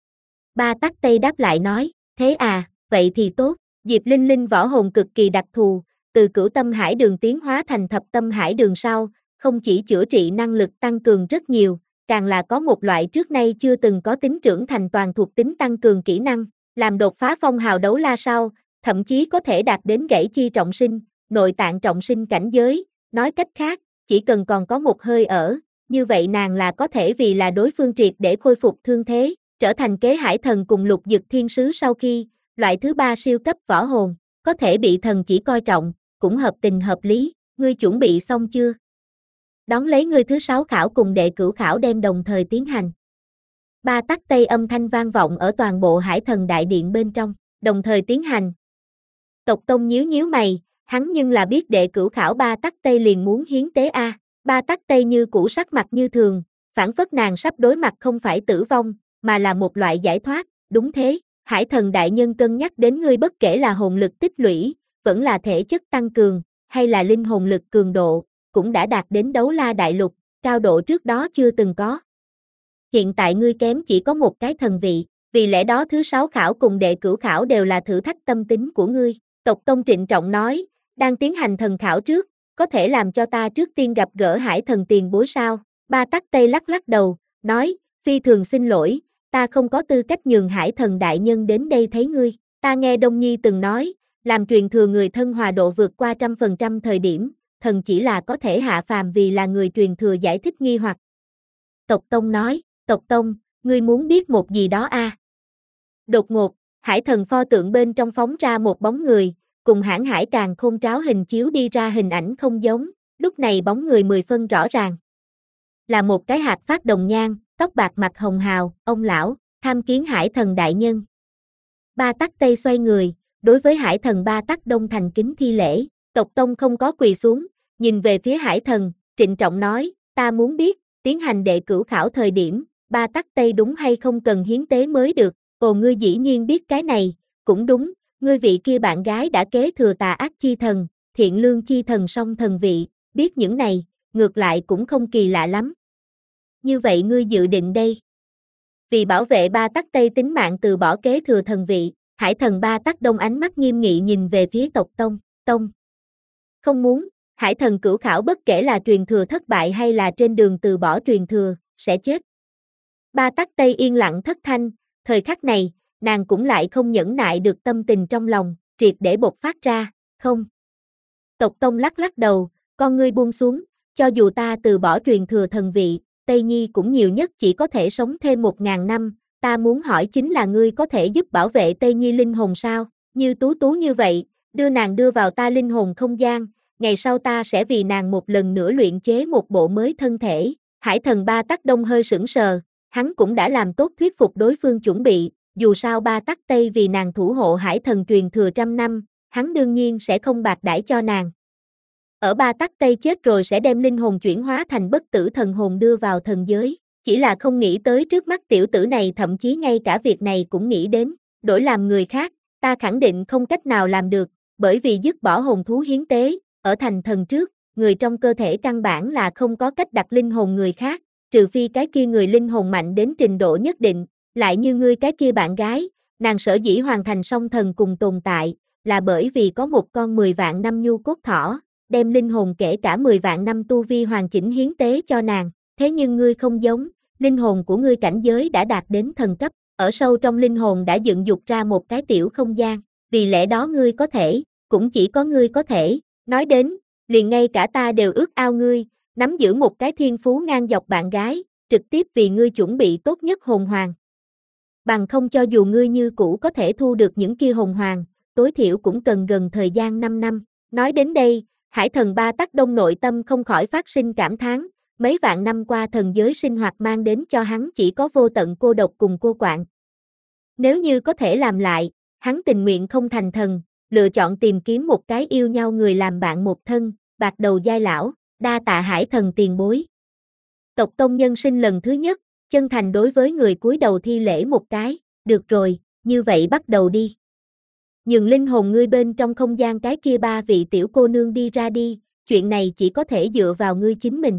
A: Ba tắc Tây đáp lại nói, thế à, vậy thì tốt, Diệp Linh Linh võ hồn cực kỳ đặc thù, từ cửu tâm hải đường tiến hóa thành thập tâm hải đường sau, không chỉ chữa trị năng lực tăng cường rất nhiều, càng là có một loại trước nay chưa từng có tính trưởng thành toàn thuộc tính tăng cường kỹ năng, làm đột phá phong hào đấu la sau, thậm chí có thể đạt đến gãy chi trọng sinh, nội tạng trọng sinh cảnh giới, nói cách khác, chỉ cần còn có một hơi ở, như vậy nàng là có thể vì là đối phương triệt để khôi phục thương thế, trở thành kế hải thần cùng lục dực thiên sứ sau khi, loại thứ ba siêu cấp võ hồn, có thể bị thần chỉ coi trọng, cũng hợp tình hợp lý, ngươi chuẩn bị xong chưa? Đón lấy ngươi thứ sáu khảo cùng đệ cửu khảo đem đồng thời tiến hành. Ba tắc Tây âm thanh vang vọng ở toàn bộ hải thần đại điện bên trong, đồng thời tiến hành. Tộc tông nhíu nhíu mày, hắn nhưng là biết đệ cửu khảo ba tắc Tây liền muốn hiến tế a, ba tắc Tây như cũ sắc mặt như thường, phản phất nàng sắp đối mặt không phải tử vong, mà là một loại giải thoát, đúng thế, hải thần đại nhân cân nhắc đến ngươi bất kể là hồn lực tích lũy, vẫn là thể chất tăng cường, hay là linh hồn lực cường độ, cũng đã đạt đến đấu la đại lục, cao độ trước đó chưa từng có. Hiện tại ngươi kém chỉ có một cái thần vị, vì lẽ đó thứ sáu khảo cùng đệ cửu khảo đều là thử thách tâm tính của ngươi. Tộc tông trịnh trọng nói, đang tiến hành thần khảo trước, có thể làm cho ta trước tiên gặp gỡ hải thần tiền bối sao? Ba tắc Tây lắc lắc đầu, nói, phi thường xin lỗi, ta không có tư cách nhường hải thần đại nhân đến đây thấy ngươi. Ta nghe Đông Nhi từng nói, làm truyền thừa người thân hòa độ vượt qua trăm phần trăm thời điểm, thần chỉ là có thể hạ phàm vì là người truyền thừa giải thích nghi hoặc. Tộc tông nói, tộc tông, ngươi muốn biết một gì đó a? À? Đột ngột, hải thần pho tượng bên trong phóng ra một bóng người, cùng hãn hải càng khôn tráo hình chiếu đi ra hình ảnh không giống, lúc này bóng người mười phân rõ ràng. Là một cái hạt phát đồng nhan, tóc bạc mặt hồng hào, ông lão, tham kiến hải thần đại nhân. Ba tắc Tây xoay người, đối với hải thần ba tắc Đông thành kính thi lễ, tộc tông không có quỳ xuống, nhìn về phía hải thần, trịnh trọng nói, ta muốn biết, tiến hành đệ cửu khảo thời điểm, ba tắc Tây đúng hay không cần hiến tế mới được, ồ ngươi dĩ nhiên biết cái này, cũng đúng, ngươi vị kia bạn gái đã kế thừa tà ác chi thần, thiện lương chi thần song thần vị, biết những này, ngược lại cũng không kỳ lạ lắm. Như vậy ngươi dự định đây? Vì bảo vệ ba tắc Tây tính mạng từ bỏ kế thừa thần vị, Hải thần ba tắc Đông ánh mắt nghiêm nghị nhìn về phía tộc Tông, Tông. Không muốn, Hải thần cửu khảo bất kể là truyền thừa thất bại hay là trên đường từ bỏ truyền thừa, sẽ chết. Ba tắc Tây yên lặng thất thanh, thời khắc này, nàng cũng lại không nhẫn nại được tâm tình trong lòng, triệt để bộc phát ra, không. Tộc Tông lắc lắc đầu, con ngươi buông xuống, cho dù ta từ bỏ truyền thừa thần vị, Tây Nhi cũng nhiều nhất chỉ có thể sống thêm một ngàn năm, ta muốn hỏi chính là ngươi có thể giúp bảo vệ Tây Nhi linh hồn sao, như Tú Tú như vậy, đưa nàng đưa vào ta linh hồn không gian, ngày sau ta sẽ vì nàng một lần nữa luyện chế một bộ mới thân thể. Hải thần ba tắc Đông hơi sững sờ, hắn cũng đã làm tốt thuyết phục đối phương chuẩn bị, dù sao ba tắc Tây vì nàng thủ hộ hải thần truyền thừa trăm năm, hắn đương nhiên sẽ không bạc đãi cho nàng. Ở ba tắc Tây chết rồi sẽ đem linh hồn chuyển hóa thành bất tử thần hồn đưa vào thần giới, chỉ là không nghĩ tới trước mắt tiểu tử này thậm chí ngay cả việc này cũng nghĩ đến, đổi làm người khác, ta khẳng định không cách nào làm được, bởi vì dứt bỏ hồn thú hiến tế, ở thành thần trước, người trong cơ thể căn bản là không có cách đặt linh hồn người khác, trừ phi cái kia người linh hồn mạnh đến trình độ nhất định, lại như ngươi cái kia bạn gái, nàng sở dĩ hoàn thành song thần cùng tồn tại, là bởi vì có một con mười vạn năm nhu cốt thỏ, đem linh hồn kể cả mười vạn năm tu vi hoàn chỉnh hiến tế cho nàng, thế nhưng ngươi không giống, linh hồn của ngươi cảnh giới đã đạt đến thần cấp, ở sâu trong linh hồn đã dựng dục ra một cái tiểu không gian, vì lẽ đó ngươi có thể, cũng chỉ có ngươi có thể, nói đến, liền ngay cả ta đều ước ao ngươi, nắm giữ một cái thiên phú ngang dọc bạn gái, trực tiếp vì ngươi chuẩn bị tốt nhất hồn hoàng. Bằng không cho dù ngươi như cũ có thể thu được những kia hồn hoàng, tối thiểu cũng cần gần thời gian năm năm. Nói đến đây, Hải thần ba tắc Đông nội tâm không khỏi phát sinh cảm thán, mấy vạn năm qua thần giới sinh hoạt mang đến cho hắn chỉ có vô tận cô độc cùng cô quạnh. Nếu như có thể làm lại, hắn tình nguyện không thành thần, lựa chọn tìm kiếm một cái yêu nhau người làm bạn một thân, bạc đầu giai lão, đa tạ Hải thần tiền bối. Tộc Tông nhân sinh lần thứ nhất, chân thành đối với người cúi đầu thi lễ một cái, được rồi, như vậy bắt đầu đi. Nhường linh hồn ngươi bên trong không gian cái kia ba vị tiểu cô nương đi ra đi, chuyện này chỉ có thể dựa vào ngươi chính mình.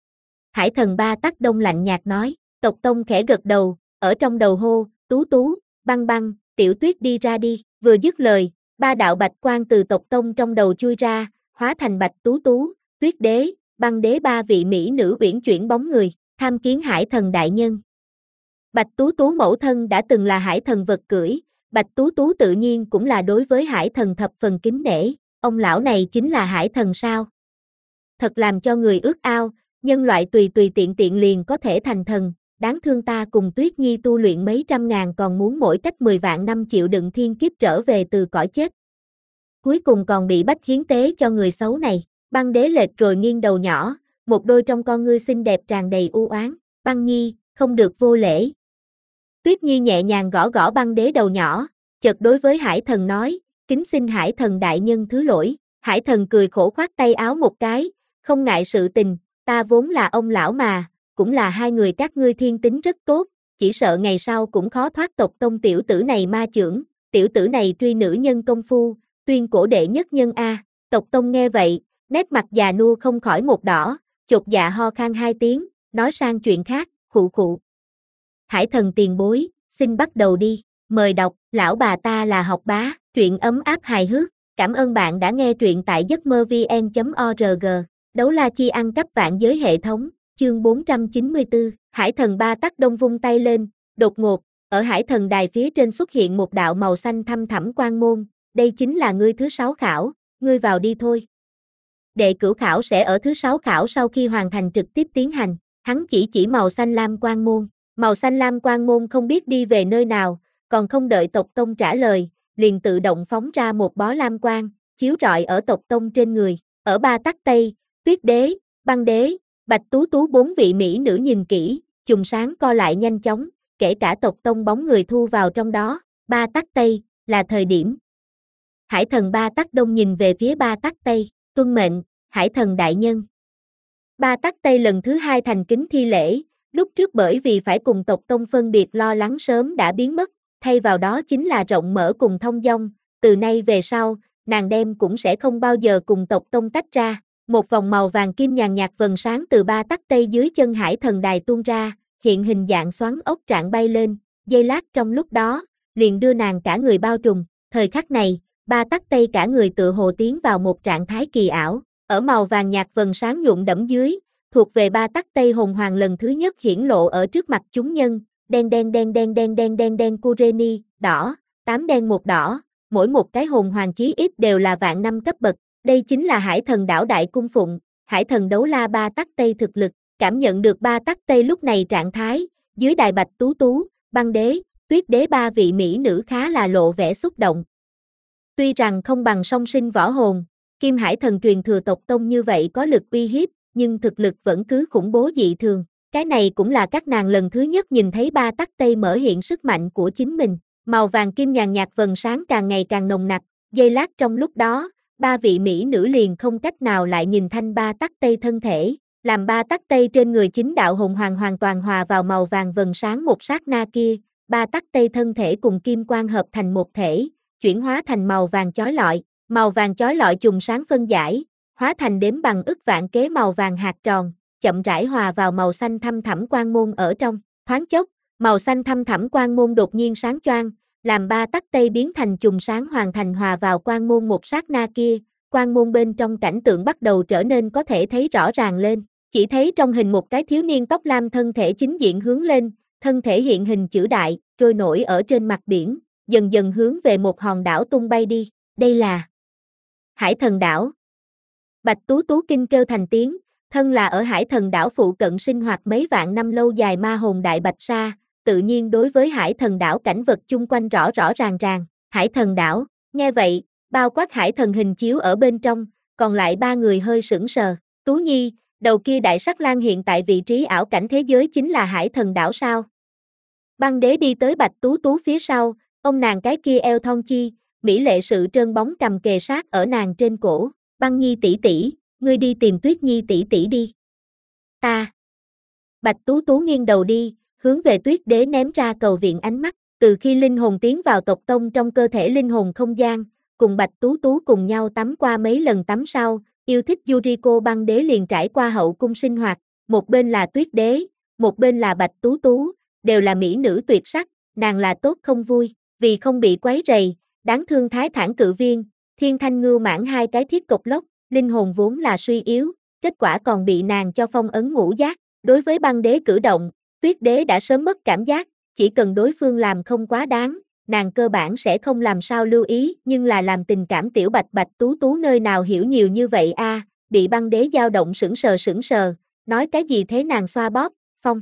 A: Hải thần ba tắc Đông lạnh nhạt nói, tộc Tông khẽ gật đầu, ở trong đầu hô, Tú Tú, Băng Băng, Tiểu Tuyết đi ra đi, vừa dứt lời, ba đạo bạch quang từ tộc Tông trong đầu chui ra, hóa thành Bạch Tú Tú, Tuyết Đế, Băng Đế ba vị mỹ nữ uyển chuyển bóng người, tham kiến Hải thần đại nhân. Bạch Tú Tú mẫu thân đã từng là Hải thần vật cưỡi, Bạch Tú Tú tự nhiên cũng là đối với Hải thần thập phần kính nể, ông lão này chính là Hải thần sao? Thật làm cho người ước ao, nhân loại tùy tùy tiện tiện liền có thể thành thần, đáng thương ta cùng Tuyết Nhi tu luyện mấy trăm ngàn còn muốn mỗi cách mười vạn năm chịu đựng thiên kiếp trở về từ cõi chết. Cuối cùng còn bị bách hiến tế cho người xấu này, Băng Đế lệch rồi nghiêng đầu nhỏ, một đôi trong con ngươi xinh đẹp tràn đầy u oán, Băng Nhi, không được vô lễ. Tuyết Nhi nhẹ nhàng gõ gõ Băng Đế đầu nhỏ, chợt đối với Hải thần nói, kính xin Hải thần đại nhân thứ lỗi. Hải thần cười khổ khoát tay áo một cái, không ngại sự tình, ta vốn là ông lão mà, cũng là hai người các ngươi thiên tính rất tốt, chỉ sợ ngày sau cũng khó thoát tộc Tông tiểu tử này ma chưởng, tiểu tử này truy nữ nhân công phu, tuyên cổ đệ nhất nhân a. Tộc Tông nghe vậy, nét mặt già nua không khỏi một đỏ, chột dạ ho khan hai tiếng, nói sang chuyện khác, khụ khụ. Hải thần tiền bối, xin bắt đầu đi, mời đọc, lão bà ta là học bá, truyện ấm áp hài hước, cảm ơn bạn đã nghe truyện tại giấc mơ vn chấm org, đấu la chi ăn cắp vạn giới hệ thống, chương bốn trăm chín mươi tư, Hải thần ba tắc Đông vung tay lên, đột ngột, ở Hải thần đài phía trên xuất hiện một đạo màu xanh thăm thẳm quang môn, đây chính là ngươi thứ sáu khảo, ngươi vào đi thôi. Đệ cửu khảo sẽ ở thứ sáu khảo sau khi hoàn thành trực tiếp tiến hành, hắn chỉ chỉ màu xanh lam quang môn, màu xanh lam quang môn không biết đi về nơi nào, còn không đợi tộc Tông trả lời, liền tự động phóng ra một bó lam quang, chiếu rọi ở tộc Tông trên người, ở ba tắc Tây, Tuyết Đế, Băng Đế, Bạch Tú Tú bốn vị mỹ nữ nhìn kỹ, chùm sáng co lại nhanh chóng, kể cả tộc Tông bóng người thu vào trong đó, ba tắc Tây, là thời điểm. Hải thần ba tắc Đông nhìn về phía ba tắc Tây, tuân mệnh, Hải thần đại nhân. Ba tắc Tây lần thứ hai thành kính thi lễ, Lúc trước bởi vì phải cùng tộc tông phân biệt lo lắng sớm đã biến mất, thay vào đó chính là rộng mở cùng thông dong, từ nay về sau, nàng đem cũng sẽ không bao giờ cùng tộc tông tách ra. Một vòng màu vàng kim nhàn nhạt vầng sáng từ ba tắc tây dưới chân hải thần đài tuôn ra, hiện hình dạng xoắn ốc trạng bay lên, giây lát trong lúc đó, liền đưa nàng cả người bao trùm. Thời khắc này, ba tắc tây cả người tựa hồ tiến vào một trạng thái kỳ ảo, ở màu vàng nhạt vầng sáng nhuộm đẫm dưới, thuộc về ba tắc tây hồn hoàng lần thứ nhất hiển lộ ở trước mặt chúng nhân, đen đen đen đen đen đen đen đen Kureni, đỏ, tám đen một đỏ, mỗi một cái hồn hoàng chí ít đều là vạn năm cấp bậc, đây chính là hải thần đảo Đại Cung Phụng, hải thần đấu la ba tắc tây thực lực, cảm nhận được ba tắc tây lúc này trạng thái, dưới đài Bạch Tú Tú, Băng Đế, Tuyết Đế ba vị mỹ nữ khá là lộ vẻ xúc động. Tuy rằng không bằng song sinh võ hồn, Kim Hải thần truyền thừa tộc tông như vậy có lực uy hiếp, nhưng thực lực vẫn cứ khủng bố dị thường. Cái này cũng là các nàng lần thứ nhất nhìn thấy ba tắc tây mở hiện sức mạnh của chính mình. Màu vàng kim nhàn nhạt vầng sáng càng ngày càng nồng nặc, giây lát trong lúc đó, ba vị mỹ nữ liền không cách nào lại nhìn thanh ba tắc tây thân thể, làm ba tắc tây trên người chính đạo hồn hoàng hoàn toàn hòa vào màu vàng vầng sáng một sát na kia, ba tắc tây thân thể cùng kim quang hợp thành một thể, chuyển hóa thành màu vàng chói lọi, màu vàng chói lọi trùng sáng phân giải, hóa thành đếm bằng ức vạn kế màu vàng hạt tròn, chậm rãi hòa vào màu xanh thăm thẳm quang môn ở trong, thoáng chốc, màu xanh thăm thẳm quang môn đột nhiên sáng choang, làm ba tắc tây biến thành trùng sáng hoàn thành hòa vào quang môn một sát na kia, quang môn bên trong cảnh tượng bắt đầu trở nên có thể thấy rõ ràng lên, chỉ thấy trong hình một cái thiếu niên tóc lam thân thể chính diện hướng lên, thân thể hiện hình chữ đại, trôi nổi ở trên mặt biển, dần dần hướng về một hòn đảo tung bay đi, đây là Hải Thần Đảo. Bạch Tú Tú kinh kêu thành tiếng, thân là ở Hải Thần Đảo phụ cận sinh hoạt mấy vạn năm lâu dài ma hồn đại bạch sa, tự nhiên đối với Hải Thần Đảo cảnh vật chung quanh rõ rõ ràng ràng. Hải Thần Đảo, nghe vậy, bao quát Hải Thần hình chiếu ở bên trong, còn lại ba người hơi sững sờ. Tú Nhi, đầu kia đại sắc lang hiện tại vị trí ảo cảnh thế giới chính là Hải Thần Đảo sao? Băng Đế đi tới Bạch Tú Tú phía sau, ông nàng cái kia eo thon chi, mỹ lệ sự trơn bóng cầm kề sát ở nàng trên cổ. Băng Nhi tỷ tỷ, ngươi đi tìm Tuyết Nhi tỷ tỷ đi. Ta. Bạch Tú Tú nghiêng đầu đi, hướng về Tuyết Đế ném ra cầu viện ánh mắt. Từ khi linh hồn tiến vào tộc tông trong cơ thể linh hồn không gian, cùng Bạch Tú Tú cùng nhau tắm qua mấy lần tắm sau, yêu thích Yuriko Băng Đế liền trải qua hậu cung sinh hoạt, một bên là Tuyết Đế, một bên là Bạch Tú Tú, đều là mỹ nữ tuyệt sắc, nàng là tốt không vui, vì không bị quấy rầy, đáng thương thái thản cự viên, thiên thanh ngưu mãn hai cái thiết cục lốc, linh hồn vốn là suy yếu, kết quả còn bị nàng cho phong ấn ngũ giác. Đối với Băng Đế cử động, Tuyết Đế đã sớm mất cảm giác, chỉ cần đối phương làm không quá đáng, nàng cơ bản sẽ không làm sao lưu ý, nhưng là làm tình cảm tiểu Bạch Bạch Tú Tú nơi nào hiểu nhiều như vậy a, à, bị Băng Đế dao động sững sờ sững sờ, nói cái gì thế nàng xoa bóp, phong.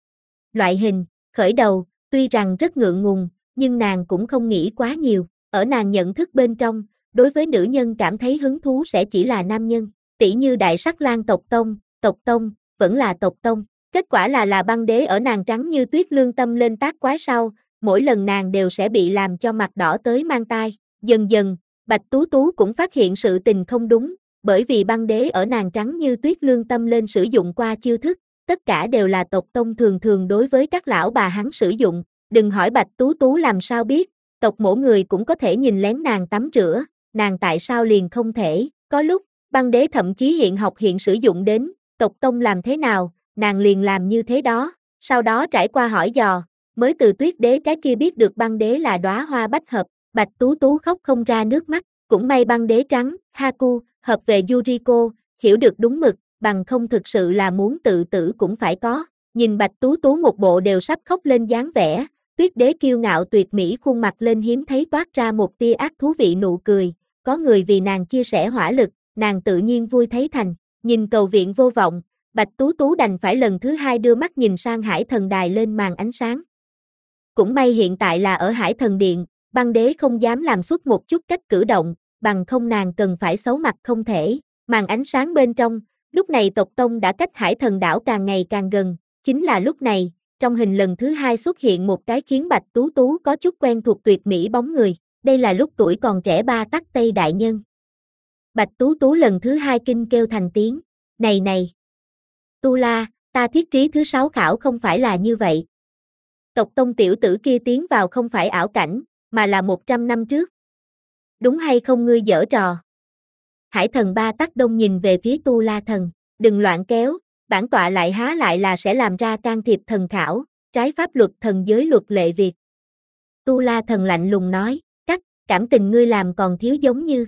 A: Loại hình, khởi đầu, tuy rằng rất ngượng ngùng, nhưng nàng cũng không nghĩ quá nhiều, ở nàng nhận thức bên trong, đối với nữ nhân cảm thấy hứng thú sẽ chỉ là nam nhân, tỷ như đại sắc lang tộc tông, tộc tông, vẫn là tộc tông. Kết quả là là Băng Đế ở nàng trắng như tuyết lương tâm lên tác quái sau, mỗi lần nàng đều sẽ bị làm cho mặt đỏ tới mang tai. Dần dần, Bạch Tú Tú cũng phát hiện sự tình không đúng, bởi vì Băng Đế ở nàng trắng như tuyết lương tâm lên sử dụng qua chiêu thức, tất cả đều là tộc tông thường thường đối với các lão bà hắn sử dụng. Đừng hỏi Bạch Tú Tú làm sao biết, tộc mỗi người cũng có thể nhìn lén nàng tắm rửa, nàng tại sao liền không thể. Có lúc, Băng Đế thậm chí hiện học hiện sử dụng đến, tộc tông làm thế nào, nàng liền làm như thế đó, sau đó trải qua hỏi dò, mới từ Tuyết Đế cái kia biết được Băng Đế là đóa hoa bách hợp. Bạch Tú Tú khóc không ra nước mắt, cũng may Băng Đế trắng, Haku, hợp về Yuriko, hiểu được đúng mực, bằng không thực sự là muốn tự tử cũng phải có. Nhìn Bạch Tú Tú một bộ đều sắp khóc lên dáng vẻ, Tuyết Đế kiêu ngạo tuyệt mỹ khuôn mặt lên hiếm thấy toát ra một tia ác thú vị nụ cười, có người vì nàng chia sẻ hỏa lực, nàng tự nhiên vui thấy thành. Nhìn cầu viện vô vọng, Bạch Tú Tú đành phải lần thứ hai đưa mắt nhìn sang Hải Thần Đài lên màn ánh sáng. Cũng may hiện tại là ở Hải Thần Điện, Băng Đế không dám làm xuất một chút cách cử động, bằng không nàng cần phải xấu mặt không thể. Màn ánh sáng bên trong, lúc này tộc tông đã cách Hải Thần Đảo càng ngày càng gần, chính là lúc này, trong hình lần thứ hai xuất hiện một cái khiến Bạch Tú Tú có chút quen thuộc tuyệt mỹ bóng người, đây là lúc tuổi còn trẻ ba tắc Tây đại nhân. Bạch Tú Tú lần thứ hai kinh kêu thành tiếng, này này. Tu La, Ta thiết trí thứ sáu khảo không phải là như vậy. Tộc tông tiểu tử kia tiến vào không phải ảo cảnh, mà là một trăm năm trước. Đúng hay không ngươi giở trò? Hải thần Ba Tắc Đông nhìn về phía Tu La Thần, đừng loạn kéo, bản tọa lại há lại là sẽ làm ra can thiệp thần khảo, trái pháp luật thần giới luật lệ việc. Tu La Thần lạnh lùng nói, cắt, cảm tình ngươi làm còn thiếu giống như.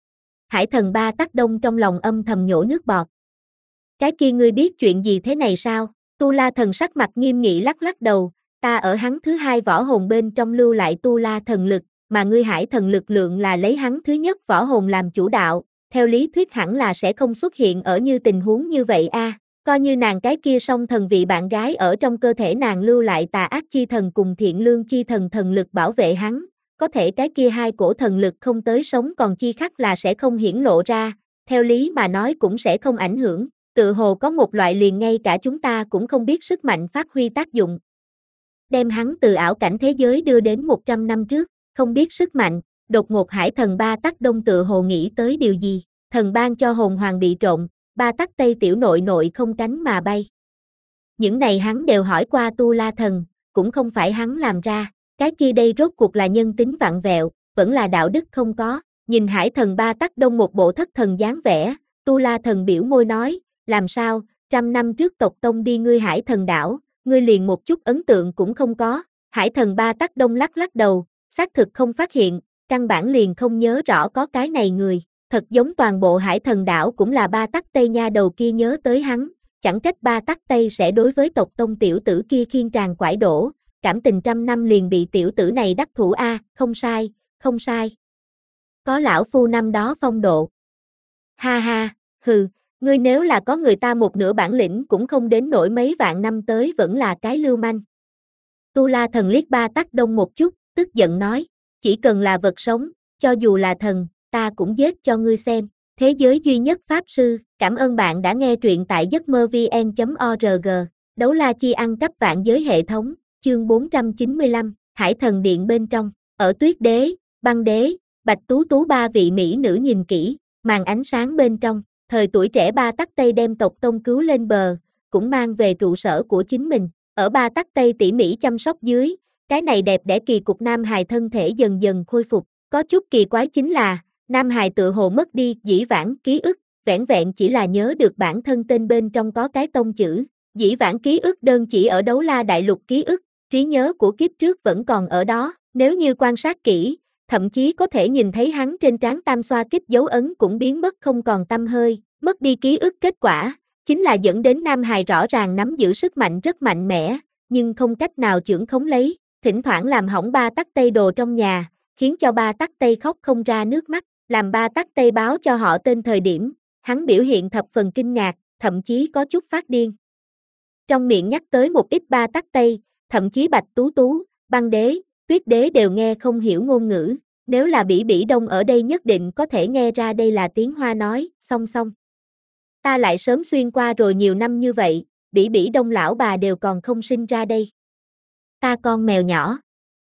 A: Hải thần Ba Tắc Đông trong lòng âm thầm nhổ nước bọt. Cái kia ngươi biết chuyện gì thế này sao? Tu La Thần sắc mặt nghiêm nghị lắc lắc đầu, ta ở hắn thứ hai võ hồn bên trong lưu lại Tu La Thần lực, mà ngươi Hải thần lực lượng là lấy hắn thứ nhất võ hồn làm chủ đạo, theo lý thuyết hẳn là sẽ không xuất hiện ở như tình huống như vậy a. À, coi như nàng cái kia song thần vị bạn gái ở trong cơ thể nàng lưu lại tà ác chi thần cùng thiện lương chi thần thần lực bảo vệ hắn, có thể cái kia hai cổ thần lực không tới sống còn chi khắc là sẽ không hiển lộ ra, theo lý mà nói cũng sẽ không ảnh hưởng, tự hồ có một loại liền ngay cả chúng ta cũng không biết sức mạnh phát huy tác dụng. Đem hắn từ ảo cảnh thế giới đưa đến một trăm năm trước, không biết sức mạnh, đột ngột Hải thần Ba Tắc Đông tự hồ nghĩ tới điều gì, thần ban cho hồn hoàng bị trộn, Ba Tắc Tây tiểu nội nội không cánh mà bay. Những này hắn đều hỏi qua Tu La Thần, cũng không phải hắn làm ra, cái kia đây rốt cuộc là nhân tính vặn vẹo, vẫn là đạo đức không có, nhìn Hải thần Ba Tắc Đông một bộ thất thần dáng vẻ, Tu La Thần biểu môi nói, làm sao, trăm năm trước tộc tông đi ngươi Hải thần đảo, ngươi liền một chút ấn tượng cũng không có, Hải thần Ba Tắc Đông lắc lắc đầu, xác thực không phát hiện, căn bản liền không nhớ rõ có cái này người, thật giống toàn bộ Hải thần đảo cũng là Ba Tắc Tây nha đầu kia nhớ tới hắn, chẳng trách Ba Tắc Tây sẽ đối với tộc tông tiểu tử kia khiên tràn quải đổ, cảm tình trăm năm liền bị tiểu tử này đắc thủ a, không sai, không sai. Có lão phu năm đó phong độ. Ha ha, hừ, ngươi nếu là có người ta một nửa bản lĩnh cũng không đến nổi mấy vạn năm tới vẫn là cái lưu manh. Tu La Thần liếc Ba Tắc Đông một chút, tức giận nói, chỉ cần là vật sống, cho dù là thần, ta cũng giết cho ngươi xem. Thế giới duy nhất Pháp Sư, cảm ơn bạn đã nghe truyện tại giấc mơ vn chấm org. Đấu la chi ăn cắp vạn giới hệ thống, chương bốn trăm chín mươi lăm, Hải thần điện bên trong, ở Tuyết Đế, Băng Đế, Bạch Tú Tú ba vị mỹ nữ nhìn kỹ, màn ánh sáng bên trong, thời tuổi trẻ Ba Tắc Tây đem tộc tông cứu lên bờ, cũng mang về trụ sở của chính mình, ở Ba Tắc Tây tỉ mỉ chăm sóc dưới, cái này đẹp đẽ kỳ cục nam hài thân thể dần dần khôi phục, có chút kỳ quái chính là, nam hài tự hồ mất đi dĩ vãng ký ức, vẻn vẹn chỉ là nhớ được bản thân tên bên trong có cái tông chữ, dĩ vãng ký ức đơn chỉ ở Đấu La Đại Lục ký ức, trí nhớ của kiếp trước vẫn còn ở đó, nếu như quan sát kỹ, thậm chí có thể nhìn thấy hắn trên trán tam xoa kích dấu ấn cũng biến mất không còn tăm hơi, mất đi ký ức kết quả, chính là dẫn đến nam hài rõ ràng nắm giữ sức mạnh rất mạnh mẽ, nhưng không cách nào chưởng khống lấy, thỉnh thoảng làm hỏng Ba Tắc Tây đồ trong nhà, khiến cho Ba Tắc Tây khóc không ra nước mắt, làm Ba Tắc Tây báo cho họ tên thời điểm, hắn biểu hiện thập phần kinh ngạc, thậm chí có chút phát điên. Trong miệng nhắc tới một ít Ba Tắc Tây, thậm chí Bạch Tú Tú, Băng Đế, Tuyết Đế đều nghe không hiểu ngôn ngữ, nếu là Bỉ Bỉ Đông ở đây nhất định có thể nghe ra đây là tiếng Hoa nói, song song. Ta lại sớm xuyên qua rồi nhiều năm như vậy, Bỉ Bỉ Đông lão bà đều còn không sinh ra đây. Ta con mèo nhỏ.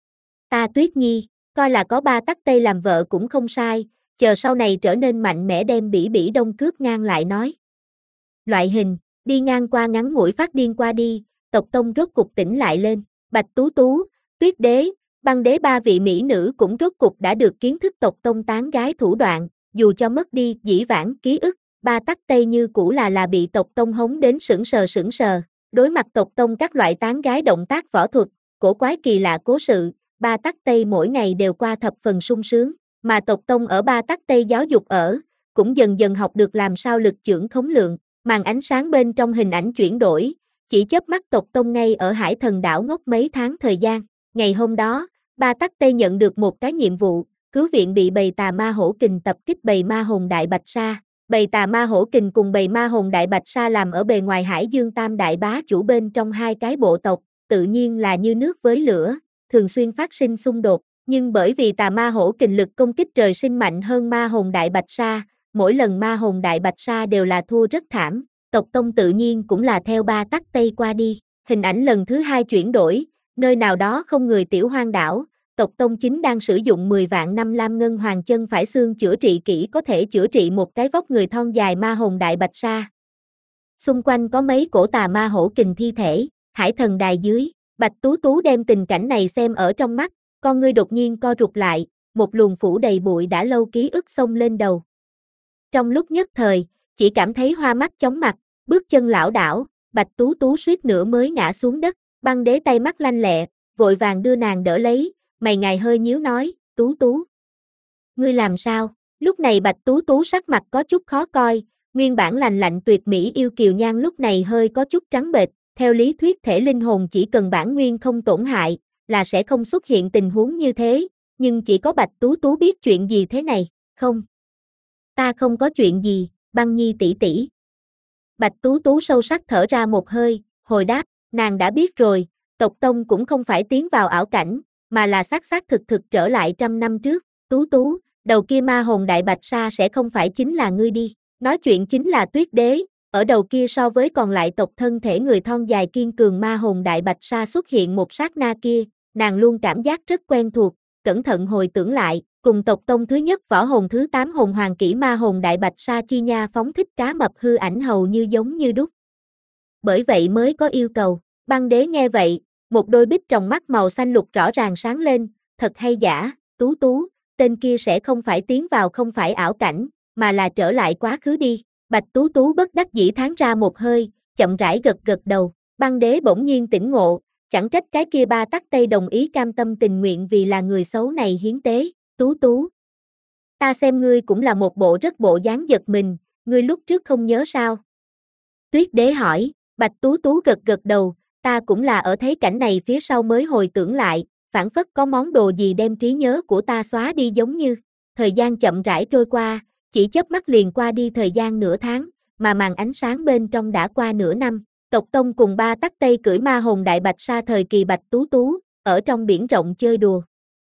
A: Ta Tuyết Nhi, coi là có Ba Tắc Tây làm vợ cũng không sai, chờ sau này trở nên mạnh mẽ đem Bỉ Bỉ Đông cướp ngang lại nói. Loại hình, đi ngang qua ngắn ngủi phát điên qua đi, tộc tông rốt cục tỉnh lại lên, Bạch Tú Tú, Tuyết Đế, Băng Đế ba vị mỹ nữ cũng rốt cục đã được kiến thức tộc tông tán gái thủ đoạn, dù cho mất đi dĩ vãng ký ức, Ba Tắc Tây như cũ là là bị tộc tông hống đến sững sờ sững sờ, đối mặt tộc tông các loại tán gái động tác võ thuật, cổ quái kỳ lạ cố sự, Ba Tắc Tây mỗi ngày đều qua thập phần sung sướng, mà tộc tông ở Ba Tắc Tây giáo dục ở, cũng dần dần học được làm sao lực chưởng khống lượng, màn ánh sáng bên trong hình ảnh chuyển đổi, chỉ chớp mắt tộc tông ngay ở Hải thần đảo ngốc mấy tháng thời gian, ngày hôm đó, Ba Tắc Tây nhận được một cái nhiệm vụ, cứu viện bị bầy tà ma hổ kình tập kích bầy ma hồn đại bạch sa. Bầy tà ma hổ kình cùng bầy ma hồn đại bạch sa làm ở bề ngoài Hải Dương Tam đại bá chủ bên trong hai cái bộ tộc, tự nhiên là như nước với lửa, thường xuyên phát sinh xung đột, nhưng bởi vì tà ma hổ kình lực công kích trời sinh mạnh hơn ma hồn đại bạch sa, mỗi lần ma hồn đại bạch sa đều là thua rất thảm, tộc tông tự nhiên cũng là theo Ba Tắc Tây qua đi, hình ảnh lần thứ hai chuyển đổi, nơi nào đó không người tiểu hoang đảo, tộc tông chính đang sử dụng mười vạn năm lam ngân hoàng chân phải xương chữa trị kỹ có thể chữa trị một cái vóc người thon dài ma hồn đại bạch sa. xung quanh có mấy cổ tà ma hổ kình thi thể, hải thần đài dưới, Bạch Tú Tú đem tình cảnh này xem ở trong mắt, con ngươi đột nhiên co rụt lại, một luồng phủ đầy bụi đã lâu ký ức xông lên đầu. Trong lúc nhất thời, chỉ cảm thấy hoa mắt chóng mặt, bước chân lảo đảo, Bạch Tú Tú suýt nữa mới ngã xuống đất, Băng Đế tay mắt lanh lẹ, vội vàng đưa nàng đỡ lấy, mày ngài hơi nhíu nói, Tú Tú. Ngươi làm sao? Lúc này Bạch Tú Tú sắc mặt có chút khó coi, nguyên bản lành lạnh tuyệt mỹ yêu kiều nhan lúc này hơi có chút trắng bệch, theo lý thuyết thể linh hồn chỉ cần bản nguyên không tổn hại, là sẽ không xuất hiện tình huống như thế, nhưng chỉ có Bạch Tú Tú biết chuyện gì thế này, không? Ta không có chuyện gì, Băng Nhi tỷ tỷ. Bạch Tú Tú sâu sắc thở ra một hơi, hồi đáp, nàng đã biết rồi, tộc tông cũng không phải tiến vào ảo cảnh, mà là xác xác thực thực trở lại trăm năm trước, Tú Tú, đầu kia ma hồn đại bạch sa sẽ không phải chính là ngươi đi, nói chuyện chính là Tuyết Đế, ở đầu kia so với còn lại tộc thân thể người thon dài kiên cường ma hồn đại bạch sa xuất hiện một sát na kia, nàng luôn cảm giác rất quen thuộc, cẩn thận hồi tưởng lại, cùng tộc tông thứ nhất võ hồn thứ tám hồn hoàng kỷ ma hồn đại bạch sa chi nha phóng thích cá mập hư ảnh hầu như giống như đúc. Bởi vậy mới có yêu cầu, Băng Đế nghe vậy, một đôi bích tròng mắt màu xanh lục rõ ràng sáng lên, thật hay giả, Tú Tú, tên kia sẽ không phải tiến vào không phải ảo cảnh, mà là trở lại quá khứ đi, Bạch Tú Tú bất đắc dĩ thán ra một hơi, chậm rãi gật gật đầu, Băng Đế bỗng nhiên tỉnh ngộ, chẳng trách cái kia ba tắc tây đồng ý cam tâm tình nguyện vì là người xấu này hiến tế, Tú Tú. Ta xem ngươi cũng là một bộ rất bộ dáng giật mình, ngươi lúc trước không nhớ sao? Tuyết Đế hỏi, Bạch Tú Tú gật gật đầu, ta cũng là ở thấy cảnh này phía sau mới hồi tưởng lại, phảng phất có món đồ gì đem trí nhớ của ta xóa đi giống như, thời gian chậm rãi trôi qua, chỉ chớp mắt liền qua đi thời gian nửa tháng, mà màn ánh sáng bên trong đã qua nửa năm, tộc tông cùng ba tắc tây cưỡi ma hồn đại bạch sa thời kỳ Bạch Tú Tú, ở trong biển rộng chơi đùa.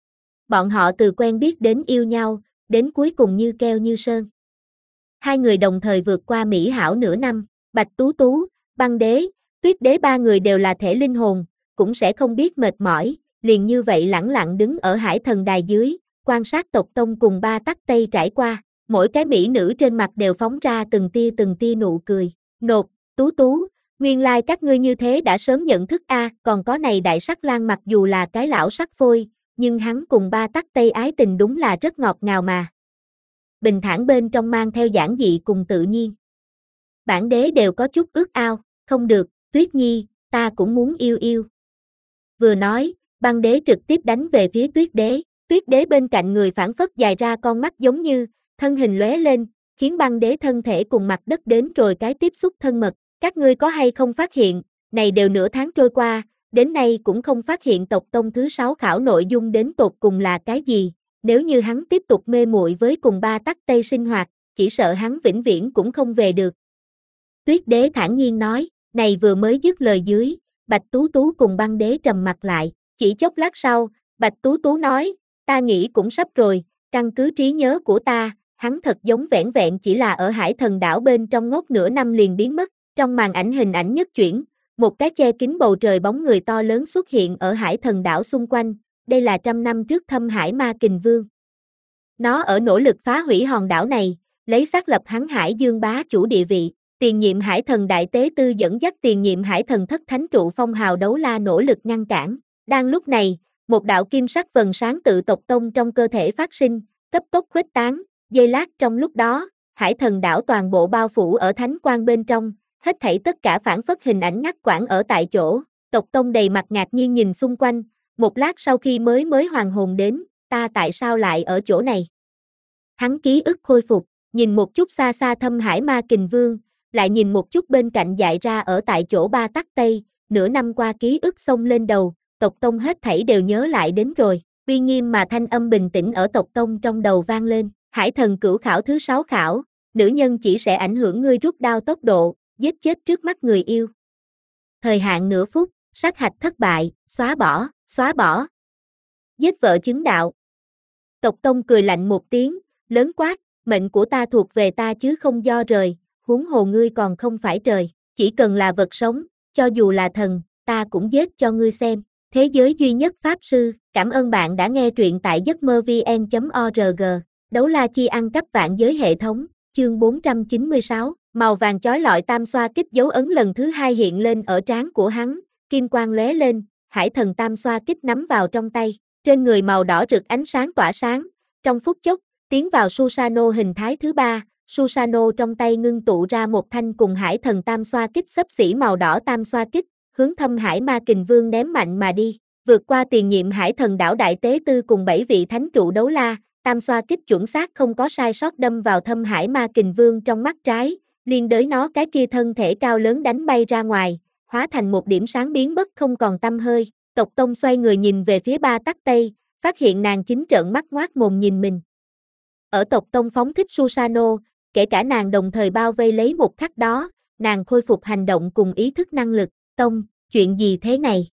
A: Bọn họ từ quen biết đến yêu nhau, đến cuối cùng như keo như sơn. Hai người đồng thời vượt qua mỹ hảo nửa năm, Bạch Tú Tú, Băng Đế, Tuyết Đế ba người đều là thể linh hồn, cũng sẽ không biết mệt mỏi, liền như vậy lẳng lặng đứng ở hải thần đài dưới, quan sát tộc tông cùng ba tắc tây trải qua, mỗi cái mỹ nữ trên mặt đều phóng ra từng tia từng tia nụ cười, nột, Tú Tú, nguyên lai các ngươi như thế đã sớm nhận thức a, còn có này Đại Sắc Lang mặc dù là cái lão sắc phôi, nhưng hắn cùng ba tắc tây ái tình đúng là rất ngọt ngào mà. Bình thản bên trong mang theo giản dị cùng tự nhiên. Bản Đế đều có chút ước ao, không được, Tuyết Nhi, ta cũng muốn yêu yêu. Vừa nói, Băng Đế trực tiếp đánh về phía Tuyết Đế, Tuyết Đế bên cạnh người phản phất dài ra con mắt giống như, thân hình lóe lên, khiến Băng Đế thân thể cùng mặt đất đến rồi cái tiếp xúc thân mật, các ngươi có hay không phát hiện, này đều nửa tháng trôi qua, đến nay cũng không phát hiện tộc tông thứ sáu khảo nội dung đến tột cùng là cái gì, nếu như hắn tiếp tục mê muội với cùng ba tắc tây sinh hoạt, chỉ sợ hắn vĩnh viễn cũng không về được. Tuyết Đế thản nhiên nói, này vừa mới dứt lời dưới, Bạch Tú Tú cùng Băng Đế trầm mặt lại, chỉ chốc lát sau, Bạch Tú Tú nói, ta nghĩ cũng sắp rồi, căn cứ trí nhớ của ta, hắn thật giống vẻn vẹn chỉ là ở hải thần đảo bên trong ngốc nửa năm liền biến mất, trong màn ảnh hình ảnh nhất chuyển, một cái che kín bầu trời bóng người to lớn xuất hiện ở hải thần đảo xung quanh, đây là trăm năm trước Thâm Hải Ma Kình Vương. Nó ở nỗ lực phá hủy hòn đảo này, lấy xác lập hắn Hải Dương bá chủ địa vị, tiền nhiệm hải thần đại tế tư dẫn dắt tiền nhiệm hải thần thất thánh trụ phong hào đấu la nỗ lực ngăn cản. Đang lúc này, một đạo kim sắc vầng sáng tự tộc tông trong cơ thể phát sinh, cấp tốc khuếch tán, giây lát trong lúc đó, hải thần đảo toàn bộ bao phủ ở thánh quang bên trong, hết thảy tất cả phản phất hình ảnh ngắt quãng ở tại chỗ, tộc tông đầy mặt ngạc nhiên nhìn xung quanh, một lát sau khi mới mới hoàn hồn đến, ta tại sao lại ở chỗ này? Hắn ký ức khôi phục, nhìn một chút xa xa Thâm Hải Ma Kình Vương, lại nhìn một chút bên cạnh dại ra ở tại chỗ ba tắc tây, nửa năm qua ký ức xông lên đầu, tộc tông hết thảy đều nhớ lại đến rồi, uy nghiêm mà thanh âm bình tĩnh ở tộc tông trong đầu vang lên, hải thần cửu khảo thứ sáu khảo, nữ nhân chỉ sẽ ảnh hưởng ngươi rút đao tốc độ, giết chết trước mắt người yêu. Thời hạn nửa phút, sát hạch thất bại, xóa bỏ, xóa bỏ. Giết vợ chứng đạo. Tộc tông cười lạnh một tiếng, lớn quát, mệnh của ta thuộc về ta chứ không do rời, huống hồ ngươi còn không phải trời, chỉ cần là vật sống, cho dù là thần, ta cũng giết cho ngươi xem. Thế giới duy nhất Pháp Sư, cảm ơn bạn đã nghe truyện tại giấc mơ vn chấm org, đấu la chi ăn cắp vạn giới hệ thống, chương bốn trăm chín mươi sáu, Màu vàng chói lọi tam xoa kích dấu ấn lần thứ hai hiện lên ở trán của hắn, kim quang lóe lên, hải thần tam xoa kích nắm vào trong tay, trên người màu đỏ rực ánh sáng tỏa sáng, trong phút chốc, tiến vào Susanoo hình thái thứ ba, Susanoo trong tay ngưng tụ ra một thanh cùng hải thần tam xoa kích xấp xỉ màu đỏ tam xoa kích, hướng Thâm Hải Ma Kình Vương ném mạnh mà đi, vượt qua tiền nhiệm hải thần đảo Đại Tế Tư cùng bảy vị thánh trụ đấu la, tam xoa kích chuẩn xác không có sai sót đâm vào Thâm Hải Ma Kình Vương trong mắt trái, liên đới nó cái kia thân thể cao lớn đánh bay ra ngoài, hóa thành một điểm sáng biến mất không còn tăm hơi. Tộc Tông xoay người nhìn về phía Ba Tắc Tây, phát hiện nàng chính trợn mắt ngoác mồm nhìn mình. Ở tộc Tông phóng thích Susanoo, kể cả nàng đồng thời bao vây lấy một khắc đó, nàng khôi phục hành động cùng ý thức năng lực. Tông, chuyện gì thế này?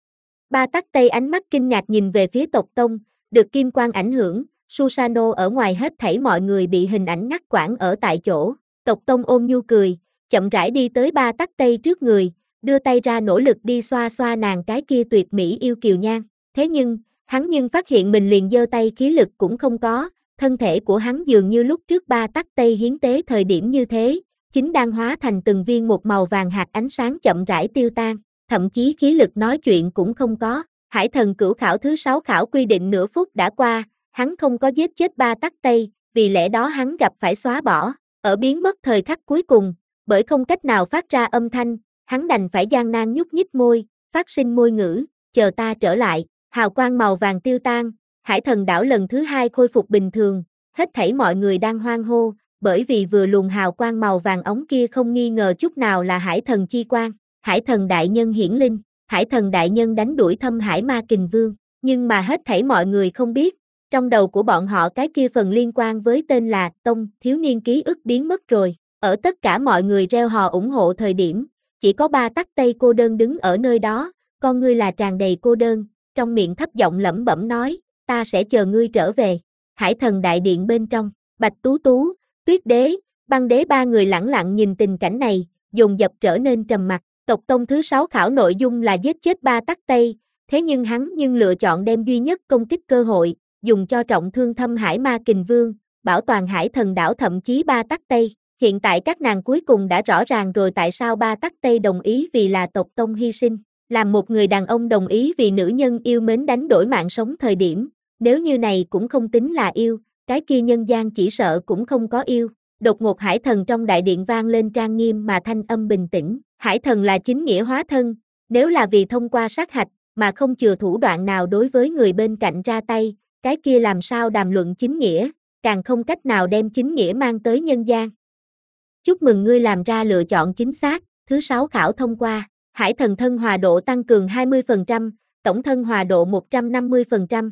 A: Ba Tắc Tây ánh mắt kinh ngạc nhìn về phía tộc Tông, được kim quang ảnh hưởng, Susanoo ở ngoài hết thảy mọi người bị hình ảnh ngắt quãng ở tại chỗ. Tộc Tông ôm nhu cười, chậm rãi đi tới Ba Tắc Tây trước người, đưa tay ra nỗ lực đi xoa xoa nàng cái kia tuyệt mỹ yêu kiều nhan. Thế nhưng, hắn nhưng phát hiện mình liền giơ tay khí lực cũng không có, thân thể của hắn dường như lúc trước Ba Tắc Tây hiến tế thời điểm như thế, chính đang hóa thành từng viên một màu vàng hạt ánh sáng chậm rãi tiêu tan, thậm chí khí lực nói chuyện cũng không có. Hải thần cửu khảo thứ sáu khảo quy định nửa phút đã qua, hắn không có giết chết Ba Tắc Tây, vì lẽ đó hắn gặp phải xóa bỏ, ở biến mất thời khắc cuối cùng, bởi không cách nào phát ra âm thanh, hắn đành phải gian nan nhúc nhích môi, phát sinh môi ngữ, chờ ta trở lại, hào quang màu vàng tiêu tan, hải thần đảo lần thứ hai khôi phục bình thường, hết thảy mọi người đang hoan hô, bởi vì vừa luồng hào quang màu vàng ống kia không nghi ngờ chút nào là hải thần chi quang, hải thần đại nhân hiển linh, hải thần đại nhân đánh đuổi Thâm Hải Ma Kình Vương, nhưng mà hết thảy mọi người không biết, trong đầu của bọn họ cái kia phần liên quan với tên là Tông, thiếu niên ký ức biến mất rồi, ở tất cả mọi người reo hò ủng hộ thời điểm, chỉ có Ba Tắc Tây cô đơn đứng ở nơi đó, con ngươi là tràn đầy cô đơn, trong miệng thấp giọng lẩm bẩm nói, ta sẽ chờ ngươi trở về. Hải thần đại điện bên trong, Bạch Tú Tú, Tuyết Đế, Băng Đế ba người lẳng lặng nhìn tình cảnh này, dồn dập trở nên trầm mặc. Tộc Tông thứ sáu khảo nội dung là giết chết Ba Tắc Tây, thế nhưng hắn nhưng lựa chọn đem duy nhất công kích cơ hội, dùng cho trọng thương Thâm Hải Ma Kình Vương, bảo toàn hải thần đảo thậm chí Ba Tắc Tây. Hiện tại các nàng cuối cùng đã rõ ràng rồi tại sao Ba Tắc Tây đồng ý vì là tộc Tông hy sinh, làm một người đàn ông đồng ý vì nữ nhân yêu mến đánh đổi mạng sống thời điểm, nếu như này cũng không tính là yêu, cái kia nhân gian chỉ sợ cũng không có yêu. Đột ngột hải thần trong đại điện vang lên trang nghiêm mà thanh âm bình tĩnh, hải thần là chính nghĩa hóa thân, nếu là vì thông qua sát hạch, mà không chừa thủ đoạn nào đối với người bên cạnh ra tay, cái kia làm sao đàm luận chính nghĩa, càng không cách nào đem chính nghĩa mang tới nhân gian. Chúc mừng ngươi làm ra lựa chọn chính xác, thứ sáu khảo thông qua, hải thần thân hòa độ tăng cường hai mươi phần trăm, tổng thân hòa độ một trăm năm mươi phần trăm.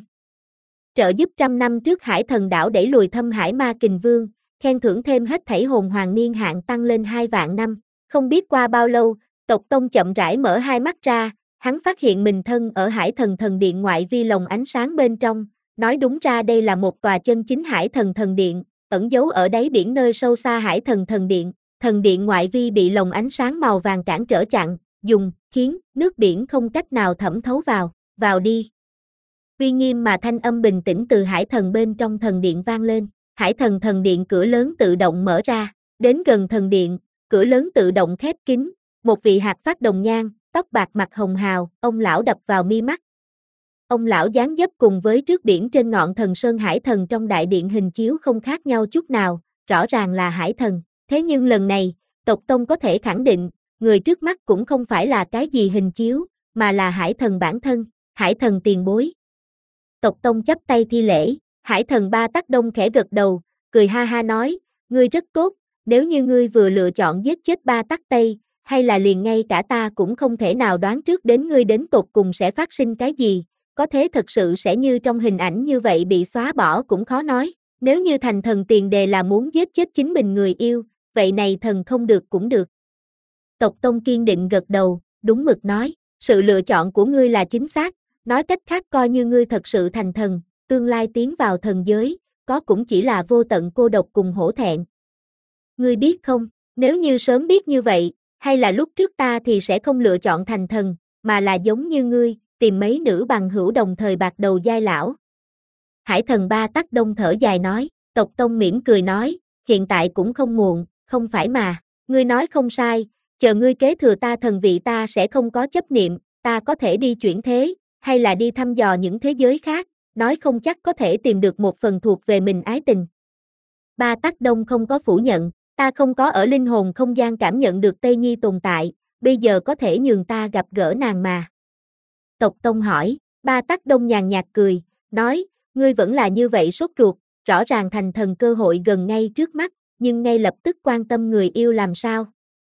A: Trợ giúp trăm năm trước hải thần đảo đẩy lùi Thâm Hải Ma Kình Vương, khen thưởng thêm hết thảy hồn hoàng niên hạn tăng lên hai vạn năm. Không biết qua bao lâu, tộc Tông chậm rãi mở hai mắt ra, hắn phát hiện mình thân ở hải thần thần điện ngoại vi lồng ánh sáng bên trong, nói đúng ra đây là một tòa chân chính hải thần thần điện, ẩn giấu ở đáy biển nơi sâu xa hải thần thần điện, thần điện ngoại vi bị lồng ánh sáng màu vàng cản trở chặn, dùng, khiến, nước biển không cách nào thẩm thấu vào, vào đi. Uy nghiêm mà thanh âm bình tĩnh từ hải thần bên trong thần điện vang lên, hải thần thần điện cửa lớn tự động mở ra, đến gần thần điện, cửa lớn tự động khép kín, một vị hạt phát đồng nhan, tóc bạc mặt hồng hào, ông lão đập vào mi mắt. Ông lão dáng dấp cùng với trước biển trên ngọn thần sơn hải thần trong đại điện hình chiếu không khác nhau chút nào, rõ ràng là hải thần. Thế nhưng lần này, tộc Tông có thể khẳng định, người trước mắt cũng không phải là cái gì hình chiếu, mà là hải thần bản thân, hải thần tiền bối. Tộc Tông chắp tay thi lễ, hải thần Ba Tắc Đông khẽ gật đầu, cười ha ha nói, ngươi rất tốt, nếu như ngươi vừa lựa chọn giết chết Ba Tắc Tây, hay là liền ngay cả ta cũng không thể nào đoán trước đến ngươi đến tột cùng sẽ phát sinh cái gì, có thế thật sự sẽ như trong hình ảnh như vậy bị xóa bỏ cũng khó nói, nếu như thành thần tiền đề là muốn giết chết chính mình người yêu, vậy này thần không được cũng được. Tộc Tông kiên định gật đầu, đúng mực nói, sự lựa chọn của ngươi là chính xác, nói cách khác coi như ngươi thật sự thành thần, tương lai tiến vào thần giới, có cũng chỉ là vô tận cô độc cùng hổ thẹn. Ngươi biết không, nếu như sớm biết như vậy, hay là lúc trước ta thì sẽ không lựa chọn thành thần, mà là giống như ngươi, tìm mấy nữ bằng hữu đồng thời bạc đầu giai lão. Hải thần Ba Tắc Đông thở dài nói, tộc Tông mỉm cười nói, hiện tại cũng không muộn, không phải mà, ngươi nói không sai, chờ ngươi kế thừa ta thần vị ta sẽ không có chấp niệm, ta có thể đi chuyển thế, hay là đi thăm dò những thế giới khác, nói không chắc có thể tìm được một phần thuộc về mình ái tình. Ba Tắc Đông không có phủ nhận, ta không có ở linh hồn không gian cảm nhận được Tây Nhi tồn tại, bây giờ có thể nhường ta gặp gỡ nàng mà. Tộc Tông hỏi, Ba Tắc Đông nhàn nhạt cười, nói, ngươi vẫn là như vậy sốt ruột, rõ ràng thành thần cơ hội gần ngay trước mắt, nhưng ngay lập tức quan tâm người yêu làm sao.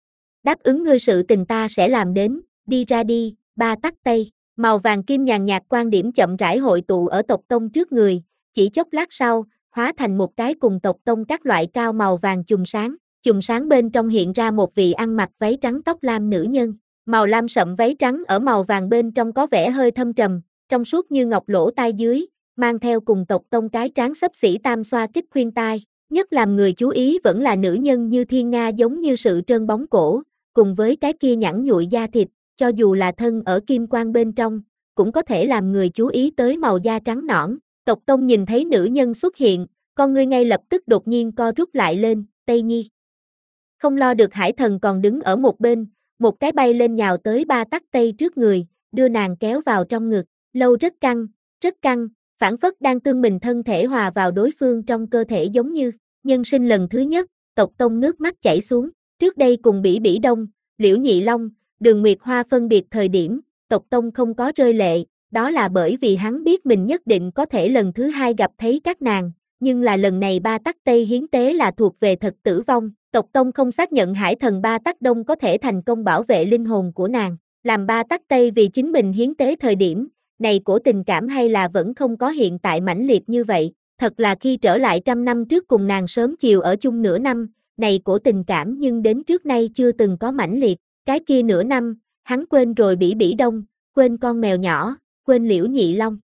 A: Đáp ứng ngươi sự tình ta sẽ làm đến, đi ra đi, Ba Tắc Tây, màu vàng kim nhàn nhạt quan điểm chậm rãi hội tụ ở Tộc Tông trước người, chỉ chốc lát sau, hóa thành một cái cùng Tộc Tông các loại cao màu vàng chùm sáng, chùm sáng bên trong hiện ra một vị ăn mặc váy trắng tóc lam nữ nhân, màu lam sậm váy trắng ở màu vàng bên trong có vẻ hơi thâm trầm, trong suốt như ngọc lỗ tai dưới, mang theo cùng Tộc Tông cái trán xấp xỉ tam xoa kích khuyên tai, nhất làm người chú ý vẫn là nữ nhân như thiên nga giống như sự trơn bóng cổ, cùng với cái kia nhẵn nhụi da thịt, cho dù là thân ở kim quang bên trong, cũng có thể làm người chú ý tới màu da trắng nõn. Tộc Tông nhìn thấy nữ nhân xuất hiện, con ngươi ngay lập tức đột nhiên co rút lại lên, Tây Nhi. Không lo được Hải Thần còn đứng ở một bên, một cái bay lên nhào tới Ba Tắc Tây trước người, đưa nàng kéo vào trong ngực, lâu rất căng, rất căng, phảng phất đang tương mình thân thể hòa vào đối phương trong cơ thể giống như nhân sinh lần thứ nhất. Tộc Tông nước mắt chảy xuống, trước đây cùng Bỉ Bỉ Đông, Liễu Nhị Long, Đường Nguyệt Hoa phân biệt thời điểm, Tộc Tông không có rơi lệ, đó là bởi vì hắn biết mình nhất định có thể lần thứ hai gặp thấy các nàng, nhưng là lần này Ba Tắc Tây hiến tế là thuộc về thật tử vong, Tộc Tông không xác nhận Hải Thần Ba Tắc Đông có thể thành công bảo vệ linh hồn của nàng, làm Ba Tắc Tây vì chính mình hiến tế thời điểm, này của tình cảm hay là vẫn không có hiện tại mãnh liệt như vậy, thật là khi trở lại trăm năm trước cùng nàng sớm chiều ở chung nửa năm, này của tình cảm nhưng đến trước nay chưa từng có mãnh liệt, cái kia nửa năm, hắn quên rồi Bỉ Bỉ Đông, quên con mèo nhỏ, quên Liễu Nhị Long.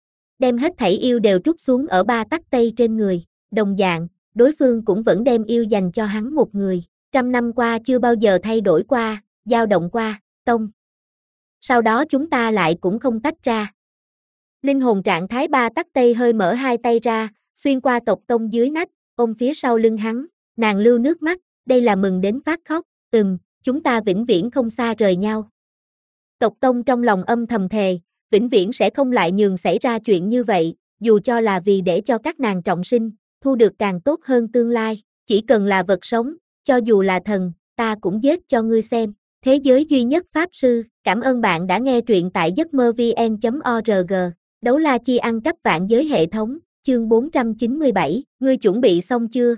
A: Đem hết thảy yêu đều trút xuống ở Ba Tắc Tây trên người, đồng dạng, đối phương cũng vẫn đem yêu dành cho hắn một người, trăm năm qua chưa bao giờ thay đổi qua, dao động qua, Tông. Sau đó chúng ta lại cũng không tách ra. Linh hồn trạng thái Ba Tắc Tây hơi mở hai tay ra, xuyên qua Tộc Tông dưới nách, ôm phía sau lưng hắn, nàng lưu nước mắt, đây là mừng đến phát khóc, ừm, chúng ta vĩnh viễn không xa rời nhau. Tộc Tông trong lòng âm thầm thề, vĩnh viễn sẽ không lại nhường xảy ra chuyện như vậy, dù cho là vì để cho các nàng trọng sinh, thu được càng tốt hơn tương lai, chỉ cần là vật sống, cho dù là thần, ta cũng giết cho ngươi xem. Thế giới duy nhất Pháp Sư, cảm ơn bạn đã nghe truyện tại giấc mơ vn chấm org, Đấu La Chi ăn cắp vạn giới hệ thống, chương bốn trăm chín mươi bảy, ngươi chuẩn bị xong chưa?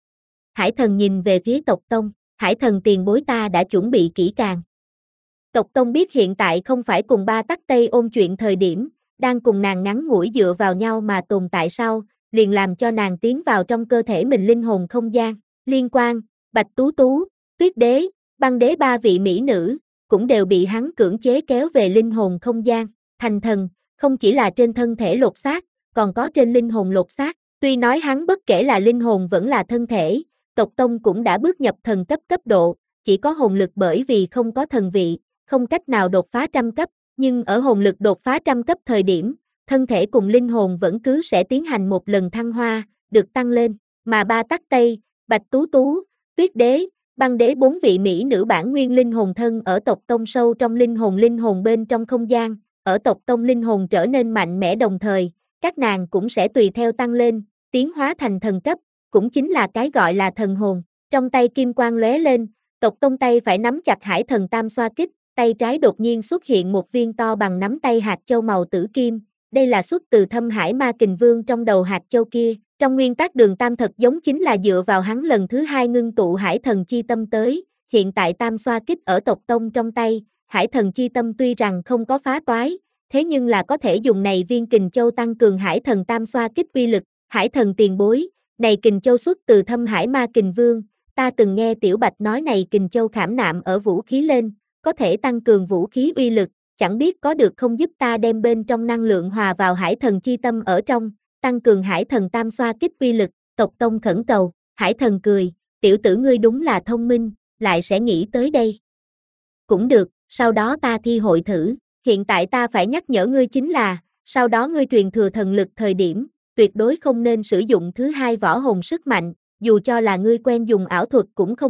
A: Hải Thần nhìn về phía Tộc Tông, Hải Thần tiền bối ta đã chuẩn bị kỹ càng. Tộc Tông biết hiện tại không phải cùng Ba Tắc Tây ôn chuyện thời điểm, đang cùng nàng ngắn ngủi dựa vào nhau mà tồn tại sau, liền làm cho nàng tiến vào trong cơ thể mình linh hồn không gian, Liên Quan, Bạch Tú Tú, Tuyết Đế, Băng Đế ba vị mỹ nữ, cũng đều bị hắn cưỡng chế kéo về linh hồn không gian, thành thần, không chỉ là trên thân thể lột xác, còn có trên linh hồn lột xác, tuy nói hắn bất kể là linh hồn vẫn là thân thể, Tộc Tông cũng đã bước nhập thần cấp cấp độ, chỉ có hồn lực bởi vì không có thần vị, không cách nào đột phá trăm cấp, nhưng ở hồn lực đột phá trăm cấp thời điểm, thân thể cùng linh hồn vẫn cứ sẽ tiến hành một lần thăng hoa, được tăng lên, mà Ba Tắc Tây, Bạch Tú Tú, Tuyết Đế, Băng Đế bốn vị mỹ nữ bản nguyên linh hồn thân ở Tộc Tông sâu trong linh hồn linh hồn bên trong không gian, ở Tộc Tông linh hồn trở nên mạnh mẽ đồng thời, các nàng cũng sẽ tùy theo tăng lên, tiến hóa thành thần cấp, cũng chính là cái gọi là thần hồn. Trong tay kim quang lóe lên, Tộc Tông tay phải nắm chặt Hải Thần tam xoa kích, tay trái đột nhiên xuất hiện một viên to bằng nắm tay hạt châu màu tử kim, đây là xuất từ Thâm Hải Ma Kình Vương trong đầu hạt châu kia, trong nguyên tắc Đường Tam thật giống chính là dựa vào hắn lần thứ hai ngưng tụ Hải Thần chi tâm tới, hiện tại tam xoa kích ở Tộc Tông trong tay, Hải Thần chi tâm tuy rằng không có phá toái, thế nhưng là có thể dùng này viên kình châu tăng cường Hải Thần tam xoa kích uy lực, Hải Thần tiền bối, này kình châu xuất từ Thâm Hải Ma Kình Vương, ta từng nghe Tiểu Bạch nói này kình châu khảm nạm ở vũ khí lên, có thể tăng cường vũ khí uy lực, chẳng biết có được không giúp ta đem bên trong năng lượng hòa vào Hải Thần chi tâm ở trong, tăng cường Hải Thần tam xoa kích uy lực, Tộc Tông khẩn cầu, Hải Thần cười, tiểu tử ngươi đúng là thông minh, lại sẽ nghĩ tới đây. Cũng được, sau đó ta thi hội thử, hiện tại ta phải nhắc nhở ngươi chính là, sau đó ngươi truyền thừa thần lực thời điểm, tuyệt đối không nên sử dụng thứ hai võ hồn sức mạnh, dù cho là ngươi quen dùng ảo thuật cũng không được,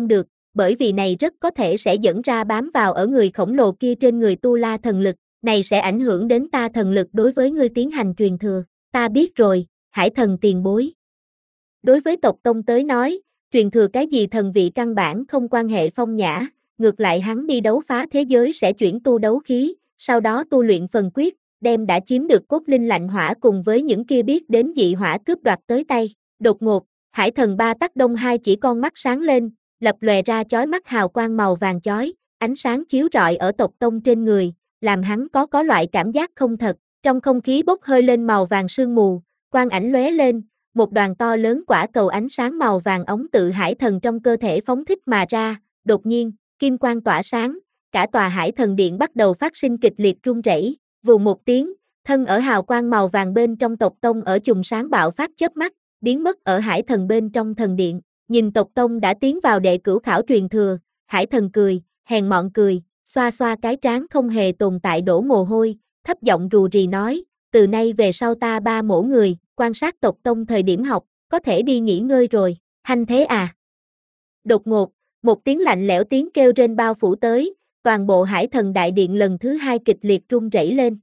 A: bởi vì này rất có thể sẽ dẫn ra bám vào ở người khổng lồ kia trên người Tu La thần lực, này sẽ ảnh hưởng đến ta thần lực đối với ngươi tiến hành truyền thừa. Ta biết rồi, Hải thần tiền bối. Đối với tộc tông tới nói, truyền thừa cái gì thần vị căn bản không quan hệ phong nhã, ngược lại hắn đi đấu phá thế giới sẽ chuyển tu đấu khí, sau đó tu luyện phần quyết, đem đã chiếm được cốt linh lạnh hỏa cùng với những kia biết đến dị hỏa cướp đoạt tới tay. Đột ngột, Hải thần ba tắc đông hai chỉ con mắt sáng lên, lập lòe ra chói mắt hào quang màu vàng chói, ánh sáng chiếu rọi ở tộc tông trên người, làm hắn có có loại cảm giác không thật. Trong không khí bốc hơi lên màu vàng sương mù, quang ảnh lóe lên, một đoàn to lớn quả cầu ánh sáng màu vàng ống tự hải thần trong cơ thể phóng thích mà ra, đột nhiên, kim quang tỏa sáng, cả tòa hải thần điện bắt đầu phát sinh kịch liệt rung rẩy, vù một tiếng, thân ở hào quang màu vàng bên trong tộc tông ở chùm sáng bạo phát chớp mắt, biến mất ở hải thần bên trong thần điện. Nhìn tộc tông đã tiến vào đệ cửu khảo truyền thừa, hải thần cười, hèn mọn cười, xoa xoa cái trán không hề tồn tại đổ mồ hôi, thấp giọng rù rì nói, từ nay về sau ta ba mổ người, quan sát tộc tông thời điểm học, có thể đi nghỉ ngơi rồi, hành thế à? Đột ngột, một tiếng lạnh lẽo tiếng kêu trên bao phủ tới, toàn bộ hải thần đại điện lần thứ hai kịch liệt rung rẩy lên.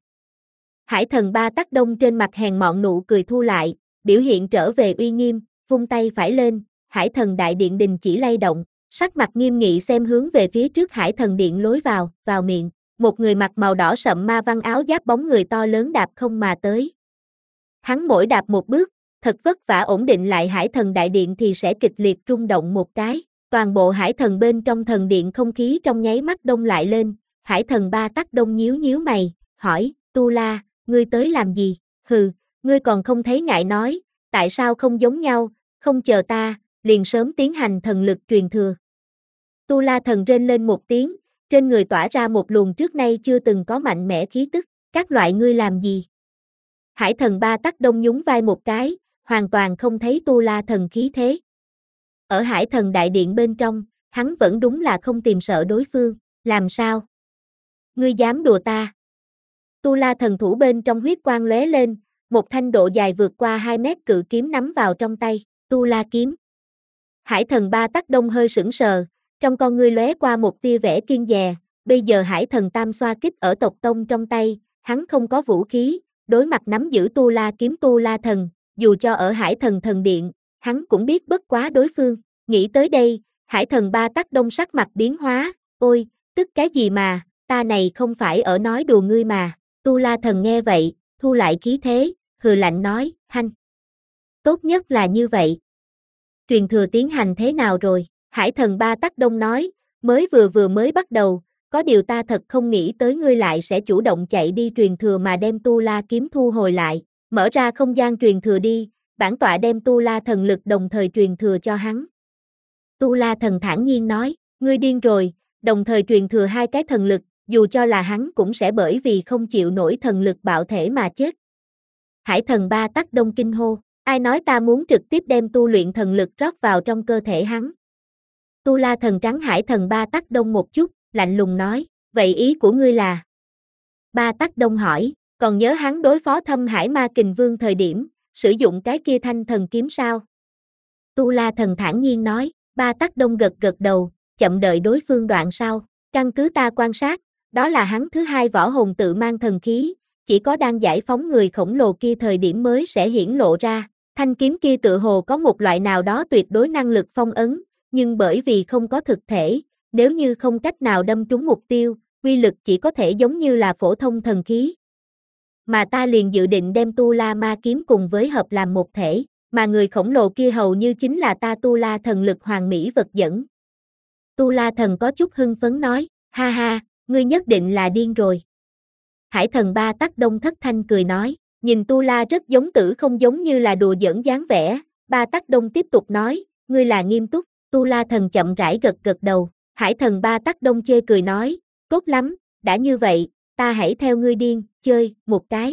A: Hải thần ba tắc đông trên mặt hèn mọn nụ cười thu lại, biểu hiện trở về uy nghiêm, vung tay phải lên, hải thần đại điện đình chỉ lay động, sắc mặt nghiêm nghị xem hướng về phía trước hải thần điện lối vào, vào miệng, một người mặc màu đỏ sậm ma văn áo giáp bóng người to lớn đạp không mà tới. Hắn mỗi đạp một bước, thật vất vả ổn định lại hải thần đại điện thì sẽ kịch liệt rung động một cái, toàn bộ hải thần bên trong thần điện không khí trong nháy mắt đông lại lên, hải thần ba tắc đông nhíu nhíu mày, hỏi, Tu La, ngươi tới làm gì? Hừ, ngươi còn không thấy ngại nói, tại sao không giống nhau, không chờ ta, liền sớm tiến hành thần lực truyền thừa. Tu La thần rên lên một tiếng, trên người tỏa ra một luồng trước nay chưa từng có mạnh mẽ khí tức, các loại ngươi làm gì? Hải thần ba tắc đông nhún vai một cái, hoàn toàn không thấy Tu La thần khí thế. Ở hải thần đại điện bên trong, hắn vẫn đúng là không tìm sợ đối phương, làm sao? Ngươi dám đùa ta? Tu La thần thủ bên trong huyết quang lóe lên, một thanh độ dài vượt qua hai mét cự kiếm nắm vào trong tay, Tu La kiếm. Hải thần ba tắc đông hơi sững sờ, trong con ngươi lóe qua một tia vẻ kiên dè, bây giờ hải thần tam xoa kích ở tộc tông trong tay, hắn không có vũ khí, đối mặt nắm giữ Tu La kiếm Tu La thần, dù cho ở hải thần thần điện, hắn cũng biết bất quá đối phương, nghĩ tới đây, hải thần ba tắc đông sắc mặt biến hóa, ôi, tức cái gì mà, ta này không phải ở nói đùa ngươi mà, Tu La thần nghe vậy, thu lại khí thế, hừ lạnh nói, hanh. Tốt nhất là như vậy. Truyền thừa tiến hành thế nào rồi? Hải thần ba tắc đông nói, mới vừa vừa mới bắt đầu, có điều ta thật không nghĩ tới ngươi lại sẽ chủ động chạy đi truyền thừa mà đem Tu La kiếm thu hồi lại, mở ra không gian truyền thừa đi, bản tọa đem Tu La thần lực đồng thời truyền thừa cho hắn. Tu La thần thản nhiên nói, ngươi điên rồi, đồng thời truyền thừa hai cái thần lực, dù cho là hắn cũng sẽ bởi vì không chịu nổi thần lực bạo thể mà chết. Hải thần ba tắc đông kinh hô, ai nói ta muốn trực tiếp đem tu luyện thần lực rót vào trong cơ thể hắn. Tu La thần trắng hải thần ba tắc đông một chút, lạnh lùng nói, vậy ý của ngươi là? Ba tắc đông hỏi, còn nhớ hắn đối phó Thâm Hải Ma Kình Vương thời điểm, sử dụng cái kia thanh thần kiếm sao? Tu La thần thản nhiên nói, ba tắc đông gật gật đầu, chậm đợi đối phương đoạn sau, căn cứ ta quan sát, đó là hắn thứ hai võ hồn tự mang thần khí, chỉ có đang giải phóng người khổng lồ kia thời điểm mới sẽ hiển lộ ra, thanh kiếm kia tự hồ có một loại nào đó tuyệt đối năng lực phong ấn, nhưng bởi vì không có thực thể, nếu như không cách nào đâm trúng mục tiêu, uy lực chỉ có thể giống như là phổ thông thần khí. Mà ta liền dự định đem Tu La ma kiếm cùng với hợp làm một thể, mà người khổng lồ kia hầu như chính là ta Tu La thần lực hoàn mỹ vật dẫn. Tu La thần có chút hưng phấn nói, ha ha, ngươi nhất định là điên rồi. Hải thần ba tắc đông thất thanh cười nói, nhìn Tu La rất giống tử không giống như là đùa giỡn dáng vẻ, ba tắc đông tiếp tục nói, ngươi là nghiêm túc, Tu La thần chậm rãi gật gật đầu, hải thần ba tắc đông chê cười nói, tốt lắm, đã như vậy, ta hãy theo ngươi điên, chơi, một cái.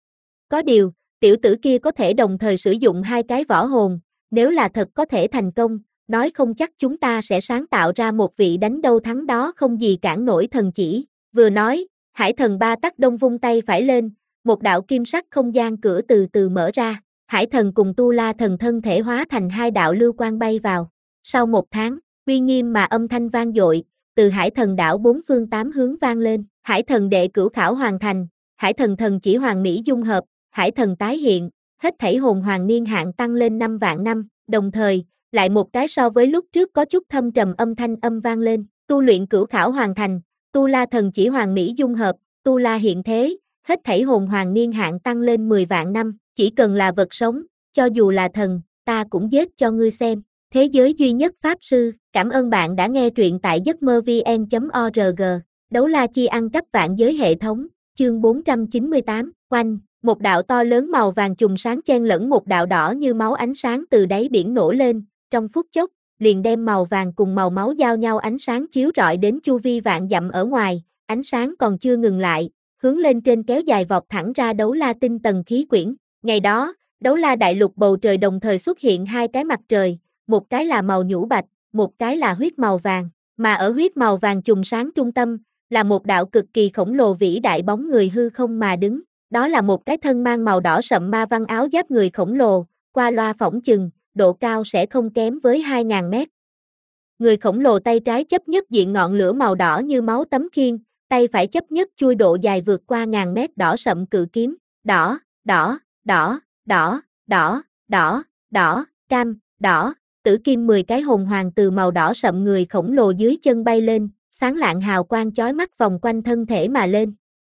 A: Có điều, tiểu tử kia có thể đồng thời sử dụng hai cái võ hồn, nếu là thật có thể thành công, nói không chắc chúng ta sẽ sáng tạo ra một vị đánh đâu thắng đó không gì cản nổi thần chỉ, vừa nói, hải thần ba tắc đông vung tay phải lên, một đạo kim sắc không gian cửa từ từ mở ra, hải thần cùng Tu La thần thân thể hóa thành hai đạo lưu quang bay vào, sau một tháng, uy nghiêm mà âm thanh vang dội, từ hải thần đảo bốn phương tám hướng vang lên, hải thần đệ cửu khảo hoàn thành, hải thần thần chỉ hoàng mỹ dung hợp, hải thần tái hiện, hết thảy hồn hoàng niên hạn tăng lên năm vạn năm, đồng thời, lại một cái so với lúc trước có chút thâm trầm âm thanh âm vang lên, tu luyện cửu khảo hoàn thành, tu la thần chỉ hoàng mỹ dung hợp, tu la hiện thế, hết thảy hồn hoàng niên hạn tăng lên mười vạn năm, chỉ cần là vật sống, cho dù là thần, ta cũng giết cho ngươi xem. Thế giới duy nhất pháp sư, cảm ơn bạn đã nghe truyện tại giấc mơ vn chấm org. Đấu la chi ăn cắp vạn giới hệ thống, chương bốn trăm chín mươi tám, oanh, một đạo to lớn màu vàng trùng sáng chen lẫn một đạo đỏ như máu ánh sáng từ đáy biển nổ lên, trong phút chốc, liền đem màu vàng cùng màu máu giao nhau ánh sáng chiếu rọi đến chu vi vạn dặm ở ngoài, ánh sáng còn chưa ngừng lại, hướng lên trên kéo dài vọt thẳng ra đấu la tinh tầng khí quyển. Ngày đó, đấu la đại lục bầu trời đồng thời xuất hiện hai cái mặt trời, một cái là màu nhũ bạch, một cái là huyết màu vàng, mà ở huyết màu vàng trùng sáng trung tâm, là một đạo cực kỳ khổng lồ vĩ đại bóng người hư không mà đứng, đó là một cái thân mang màu đỏ sậm ma văn áo giáp người khổng lồ, qua loa phỏng chừng, độ cao sẽ không kém với hai nghìn mét. Người khổng lồ tay trái chấp nhất diện ngọn lửa màu đỏ như máu tấm khiên, tay phải chấp nhất chui độ dài vượt qua ngàn mét đỏ sậm cự kiếm, đỏ, đỏ, đỏ, đỏ, đỏ, đỏ, đỏ, cam, đỏ, tử kim mười cái hồn hoàng từ màu đỏ sậm người khổng lồ dưới chân bay lên, sáng lạng hào quang chói mắt vòng quanh thân thể mà lên.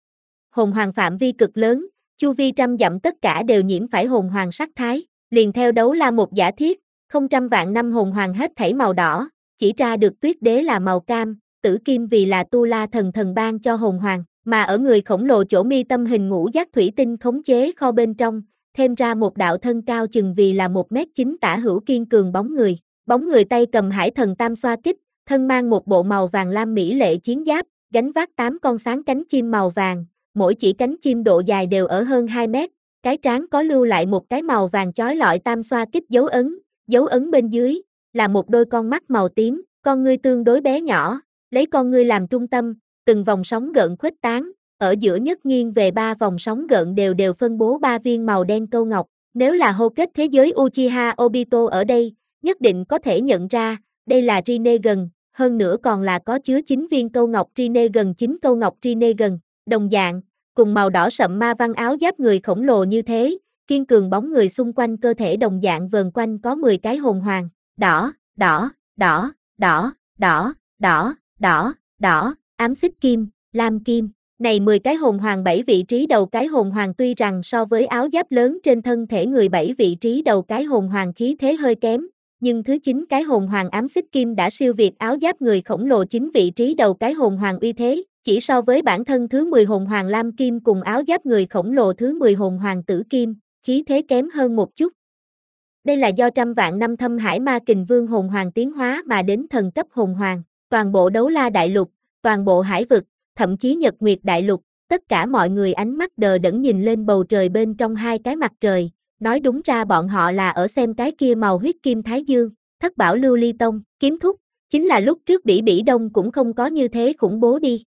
A: Hồn hoàng phạm vi cực lớn, chu vi trăm dặm tất cả đều nhiễm phải hồn hoàng sắc thái, liền theo đấu la một giả thiết, không trăm vạn năm hồn hoàng hết thảy màu đỏ, chỉ ra được tuyết đế là màu cam, tử kim vì là tu la thần thần ban cho hồn hoàng, mà ở người khổng lồ chỗ mi tâm hình ngũ giác thủy tinh khống chế kho bên trong, thêm ra một đạo thân cao chừng vì là một mét chín tả hữu kiên cường bóng người, bóng người tay cầm hải thần tam xoa kích, thân mang một bộ màu vàng lam mỹ lệ chiến giáp, gánh vác tám con sáng cánh chim màu vàng, mỗi chỉ cánh chim độ dài đều ở hơn hai mét, cái trán có lưu lại một cái màu vàng chói lọi tam xoa kích dấu ấn, dấu ấn bên dưới là một đôi con mắt màu tím, con ngươi tương đối bé nhỏ, lấy con ngươi làm trung tâm, từng vòng sóng gợn khuếch tán, ở giữa nhất nghiêng về ba vòng sóng gợn đều đều phân bố ba viên màu đen câu ngọc, nếu là hô kết thế giới Uchiha Obito ở đây, nhất định có thể nhận ra, đây là Rinnegan, hơn nữa còn là có chứa chín viên câu ngọc Rinnegan chín câu ngọc Rinnegan, đồng dạng, cùng màu đỏ sậm ma văn áo giáp người khổng lồ như thế, kiên cường bóng người xung quanh cơ thể đồng dạng vờn quanh có mười cái hồn hoàng, đỏ, đỏ, đỏ, đỏ, đỏ, đỏ, đỏ, đỏ, ám xích kim, lam kim. Này mười cái hồn hoàng bảy vị trí đầu cái hồn hoàng tuy rằng so với áo giáp lớn trên thân thể người bảy vị trí đầu cái hồn hoàng khí thế hơi kém, nhưng thứ chín cái hồn hoàng ám xích kim đã siêu việt áo giáp người khổng lồ chín vị trí đầu cái hồn hoàng uy thế, chỉ so với bản thân thứ mười hồn hoàng lam kim cùng áo giáp người khổng lồ thứ mười hồn hoàng tử kim, khí thế kém hơn một chút. Đây là do trăm vạn năm thâm hải ma kình vương hồn hoàng tiến hóa mà đến thần cấp hồn hoàng, toàn bộ đấu la đại lục, toàn bộ hải vực, thậm chí Nhật Nguyệt đại lục, tất cả mọi người ánh mắt đờ đẫn nhìn lên bầu trời bên trong hai cái mặt trời, nói đúng ra bọn họ là ở xem cái kia màu huyết kim thái dương, thất bảo lưu ly tông, kiếm thúc, chính là lúc trước Bỉ Bỉ Đông cũng không có như thế khủng bố đi.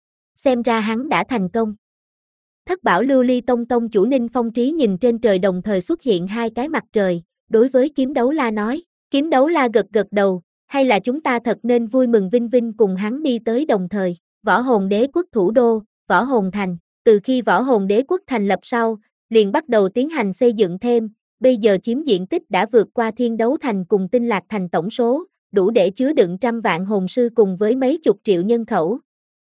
A: Xem ra hắn đã thành công. Thất bảo lưu ly tông tông chủ Ninh Phong Trí nhìn trên trời đồng thời xuất hiện hai cái mặt trời, đối với kiếm đấu la nói, kiếm đấu la gật gật đầu, hay là chúng ta thật nên vui mừng vinh vinh cùng hắn đi tới đồng thời. Võ hồn đế quốc thủ đô, Võ Hồn Thành, từ khi Võ hồn đế quốc thành lập sau, liền bắt đầu tiến hành xây dựng thêm, bây giờ chiếm diện tích đã vượt qua Thiên Đấu Thành cùng Tinh Lạc Thành tổng số, đủ để chứa đựng trăm vạn hồn sư cùng với mấy chục triệu nhân khẩu.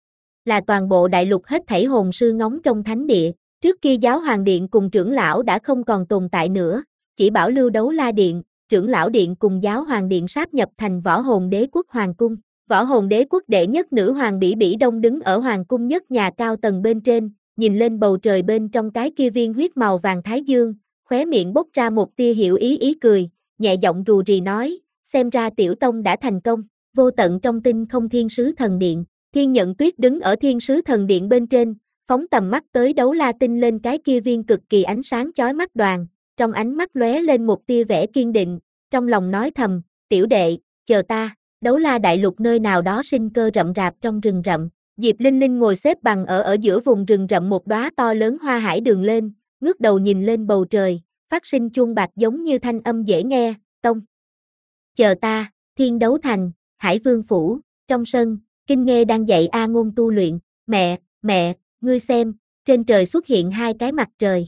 A: Là toàn bộ đại lục hết thảy hồn sư ngóng trong thánh địa, trước kia giáo hoàng điện cùng trưởng lão đã không còn tồn tại nữa, chỉ bảo lưu đấu la điện, trưởng lão điện cùng giáo hoàng điện sáp nhập thành Võ hồn đế quốc hoàng cung. Võ hồn đế quốc đệ nhất nữ hoàng Bỉ Bỉ Đông đứng ở hoàng cung nhất nhà cao tầng bên trên, nhìn lên bầu trời bên trong cái kia viên huyết màu vàng thái dương, khóe miệng bốc ra một tia hiểu ý ý cười, nhẹ giọng rù rì nói, xem ra tiểu tông đã thành công. Vô tận trong tinh không thiên sứ thần điện, Thiên Nhận Tuyết đứng ở thiên sứ thần điện bên trên, phóng tầm mắt tới đấu la tinh lên cái kia viên cực kỳ ánh sáng chói mắt đoàn, trong ánh mắt lóe lên một tia vẻ kiên định, trong lòng nói thầm, tiểu đệ, chờ ta. Đấu la đại lục nơi nào đó sinh cơ rậm rạp trong rừng rậm, Diệp Linh Linh ngồi xếp bằng ở ở giữa vùng rừng rậm một đóa to lớn hoa hải đường lên, ngước đầu nhìn lên bầu trời, phát sinh chuông bạc giống như thanh âm dễ nghe, tông. Chờ ta, Thiên Đấu Thành, Hải Vương Phủ, trong sân, Kinh Nghê đang dạy A Ngôn tu luyện, mẹ, mẹ, ngươi xem, trên trời xuất hiện hai cái mặt trời.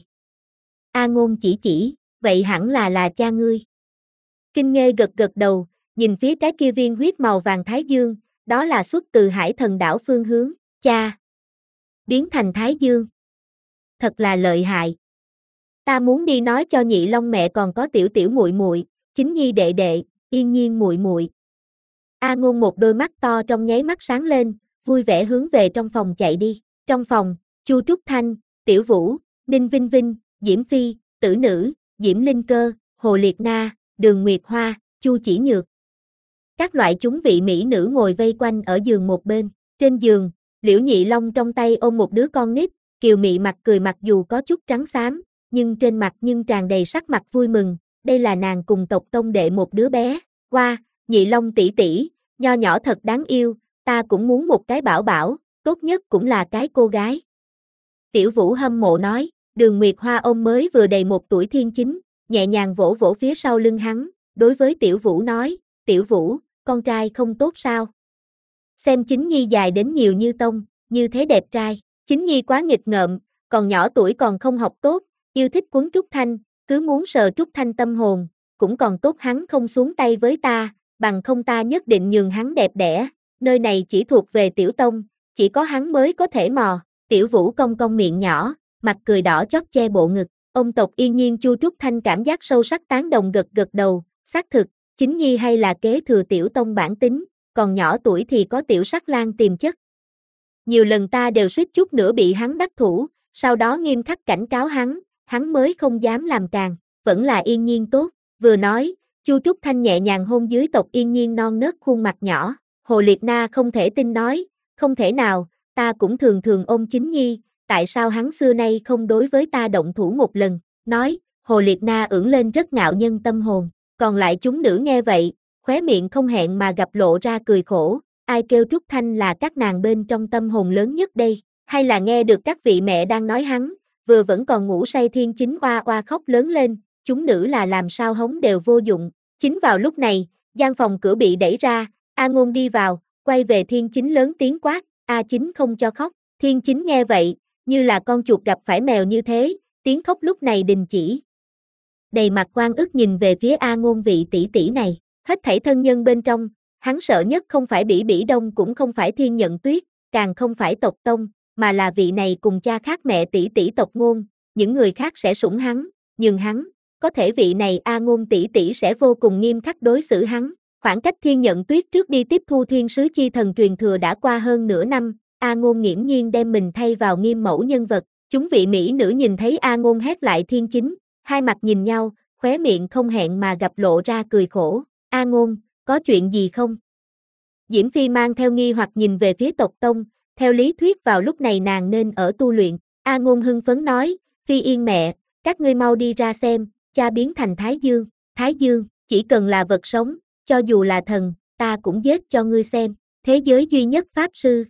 A: A Ngôn chỉ chỉ, vậy hẳn là là cha ngươi. Kinh Nghê gật gật đầu, nhìn phía cái kia viên huyết màu vàng Thái Dương, đó là xuất từ Hải Thần đảo phương hướng, cha. Biến thành Thái Dương. Thật là lợi hại. Ta muốn đi nói cho Nhị Long mẹ còn có tiểu tiểu muội muội, Chính Nhi đệ đệ, Yên Nhiên muội muội. A Ngôn một đôi mắt to trong nháy mắt sáng lên, vui vẻ hướng về trong phòng chạy đi. Trong phòng, Chu Trúc Thanh, Tiểu Vũ, Ninh Vinh Vinh, Diễm Phi, Tử Nữ, Diễm Linh Cơ, Hồ Liệt Na, Đường Nguyệt Hoa, Chu Chỉ Nhược. Các loại chúng vị mỹ nữ ngồi vây quanh ở giường một bên. Trên giường, Liễu Nhị Long trong tay ôm một đứa con nít, kiều mị mặt cười mặc dù có chút trắng xám, nhưng trên mặt nhưng tràn đầy sắc mặt vui mừng, đây là nàng cùng tộc tông đệ một đứa bé. Qua, Nhị Long tỷ tỷ, nho nhỏ thật đáng yêu, ta cũng muốn một cái bảo bảo, tốt nhất cũng là cái cô gái. Tiểu Vũ hâm mộ nói, Đường Nguyệt Hoa ôm mới vừa đầy một tuổi Thiên Chính, nhẹ nhàng vỗ vỗ phía sau lưng hắn, đối với Tiểu Vũ nói, Tiểu Vũ, con trai không tốt sao? Xem Chính Nhi dài đến nhiều như tông, như thế đẹp trai, Chính Nhi quá nghịch ngợm, còn nhỏ tuổi còn không học tốt, yêu thích quấn Trúc Thanh, cứ muốn sờ Trúc Thanh tâm hồn, cũng còn tốt hắn không xuống tay với ta, bằng không ta nhất định nhường hắn đẹp đẽ, nơi này chỉ thuộc về Tiểu Tông, chỉ có hắn mới có thể mò. Tiểu Vũ cong cong miệng nhỏ, mặt cười đỏ chót che bộ ngực, ông tộc Yên Nhiên Chu Trúc Thanh cảm giác sâu sắc tán đồng gật gật đầu, xác thực, Chính Nhi hay là kế thừa Tiểu Tông bản tính, còn nhỏ tuổi thì có Tiểu Sắc Lang tiềm chất. Nhiều lần ta đều suýt chút nữa bị hắn đắc thủ, sau đó nghiêm khắc cảnh cáo hắn, hắn mới không dám làm càng, vẫn là Yên Nhiên tốt, vừa nói, Chu Trúc Thanh nhẹ nhàng hôn dưới tộc Yên Nhiên non nớt khuôn mặt nhỏ, Hồ Liệt Na không thể tin nói, không thể nào, ta cũng thường thường ôm Chính Nhi, tại sao hắn xưa nay không đối với ta động thủ một lần, nói, Hồ Liệt Na ưỡn lên rất ngạo nhân tâm hồn, còn lại chúng nữ nghe vậy, khóe miệng không hẹn mà gặp lộ ra cười khổ, ai kêu Trúc Thanh là các nàng bên trong tâm hồn lớn nhất đây, hay là nghe được các vị mẹ đang nói hắn, vừa vẫn còn ngủ say Thiên Chính oa oa khóc lớn lên, chúng nữ là làm sao hống đều vô dụng, chính vào lúc này, gian phòng cửa bị đẩy ra, A Ngôn đi vào, quay về Thiên Chính lớn tiếng quát, A Chính không cho khóc, Thiên Chính nghe vậy, như là con chuột gặp phải mèo như thế, tiếng khóc lúc này đình chỉ. Đầy mặt oan ức nhìn về phía A Ngôn vị tỷ tỷ này, hết thảy thân nhân bên trong, hắn sợ nhất không phải Bỉ Bỉ Đông cũng không phải Thiên Nhận Tuyết, càng không phải tộc Tông, mà là vị này cùng cha khác mẹ tỷ tỷ tộc Ngôn, những người khác sẽ sủng hắn, nhưng hắn, có thể vị này A Ngôn tỷ tỷ sẽ vô cùng nghiêm khắc đối xử hắn. Khoảng cách Thiên Nhận Tuyết trước đi tiếp thu Thiên Sứ Chi Thần truyền thừa đã qua hơn nửa năm, A Ngôn nghiễm nhiên đem mình thay vào Nghiêm mẫu nhân vật, chúng vị mỹ nữ nhìn thấy A Ngôn hét lại Thiên Chính, hai mặt nhìn nhau, khóe miệng không hẹn mà gặp lộ ra cười khổ, A Ngôn, có chuyện gì không? Diễm Phi mang theo nghi hoặc nhìn về phía tộc Tông, theo lý thuyết vào lúc này nàng nên ở tu luyện, A Ngôn hưng phấn nói, Phi Yên mẹ, các ngươi mau đi ra xem, cha biến thành Thái Dương, Thái Dương, chỉ cần là vật sống, cho dù là thần, ta cũng giết cho ngươi xem, thế giới duy nhất Pháp Sư,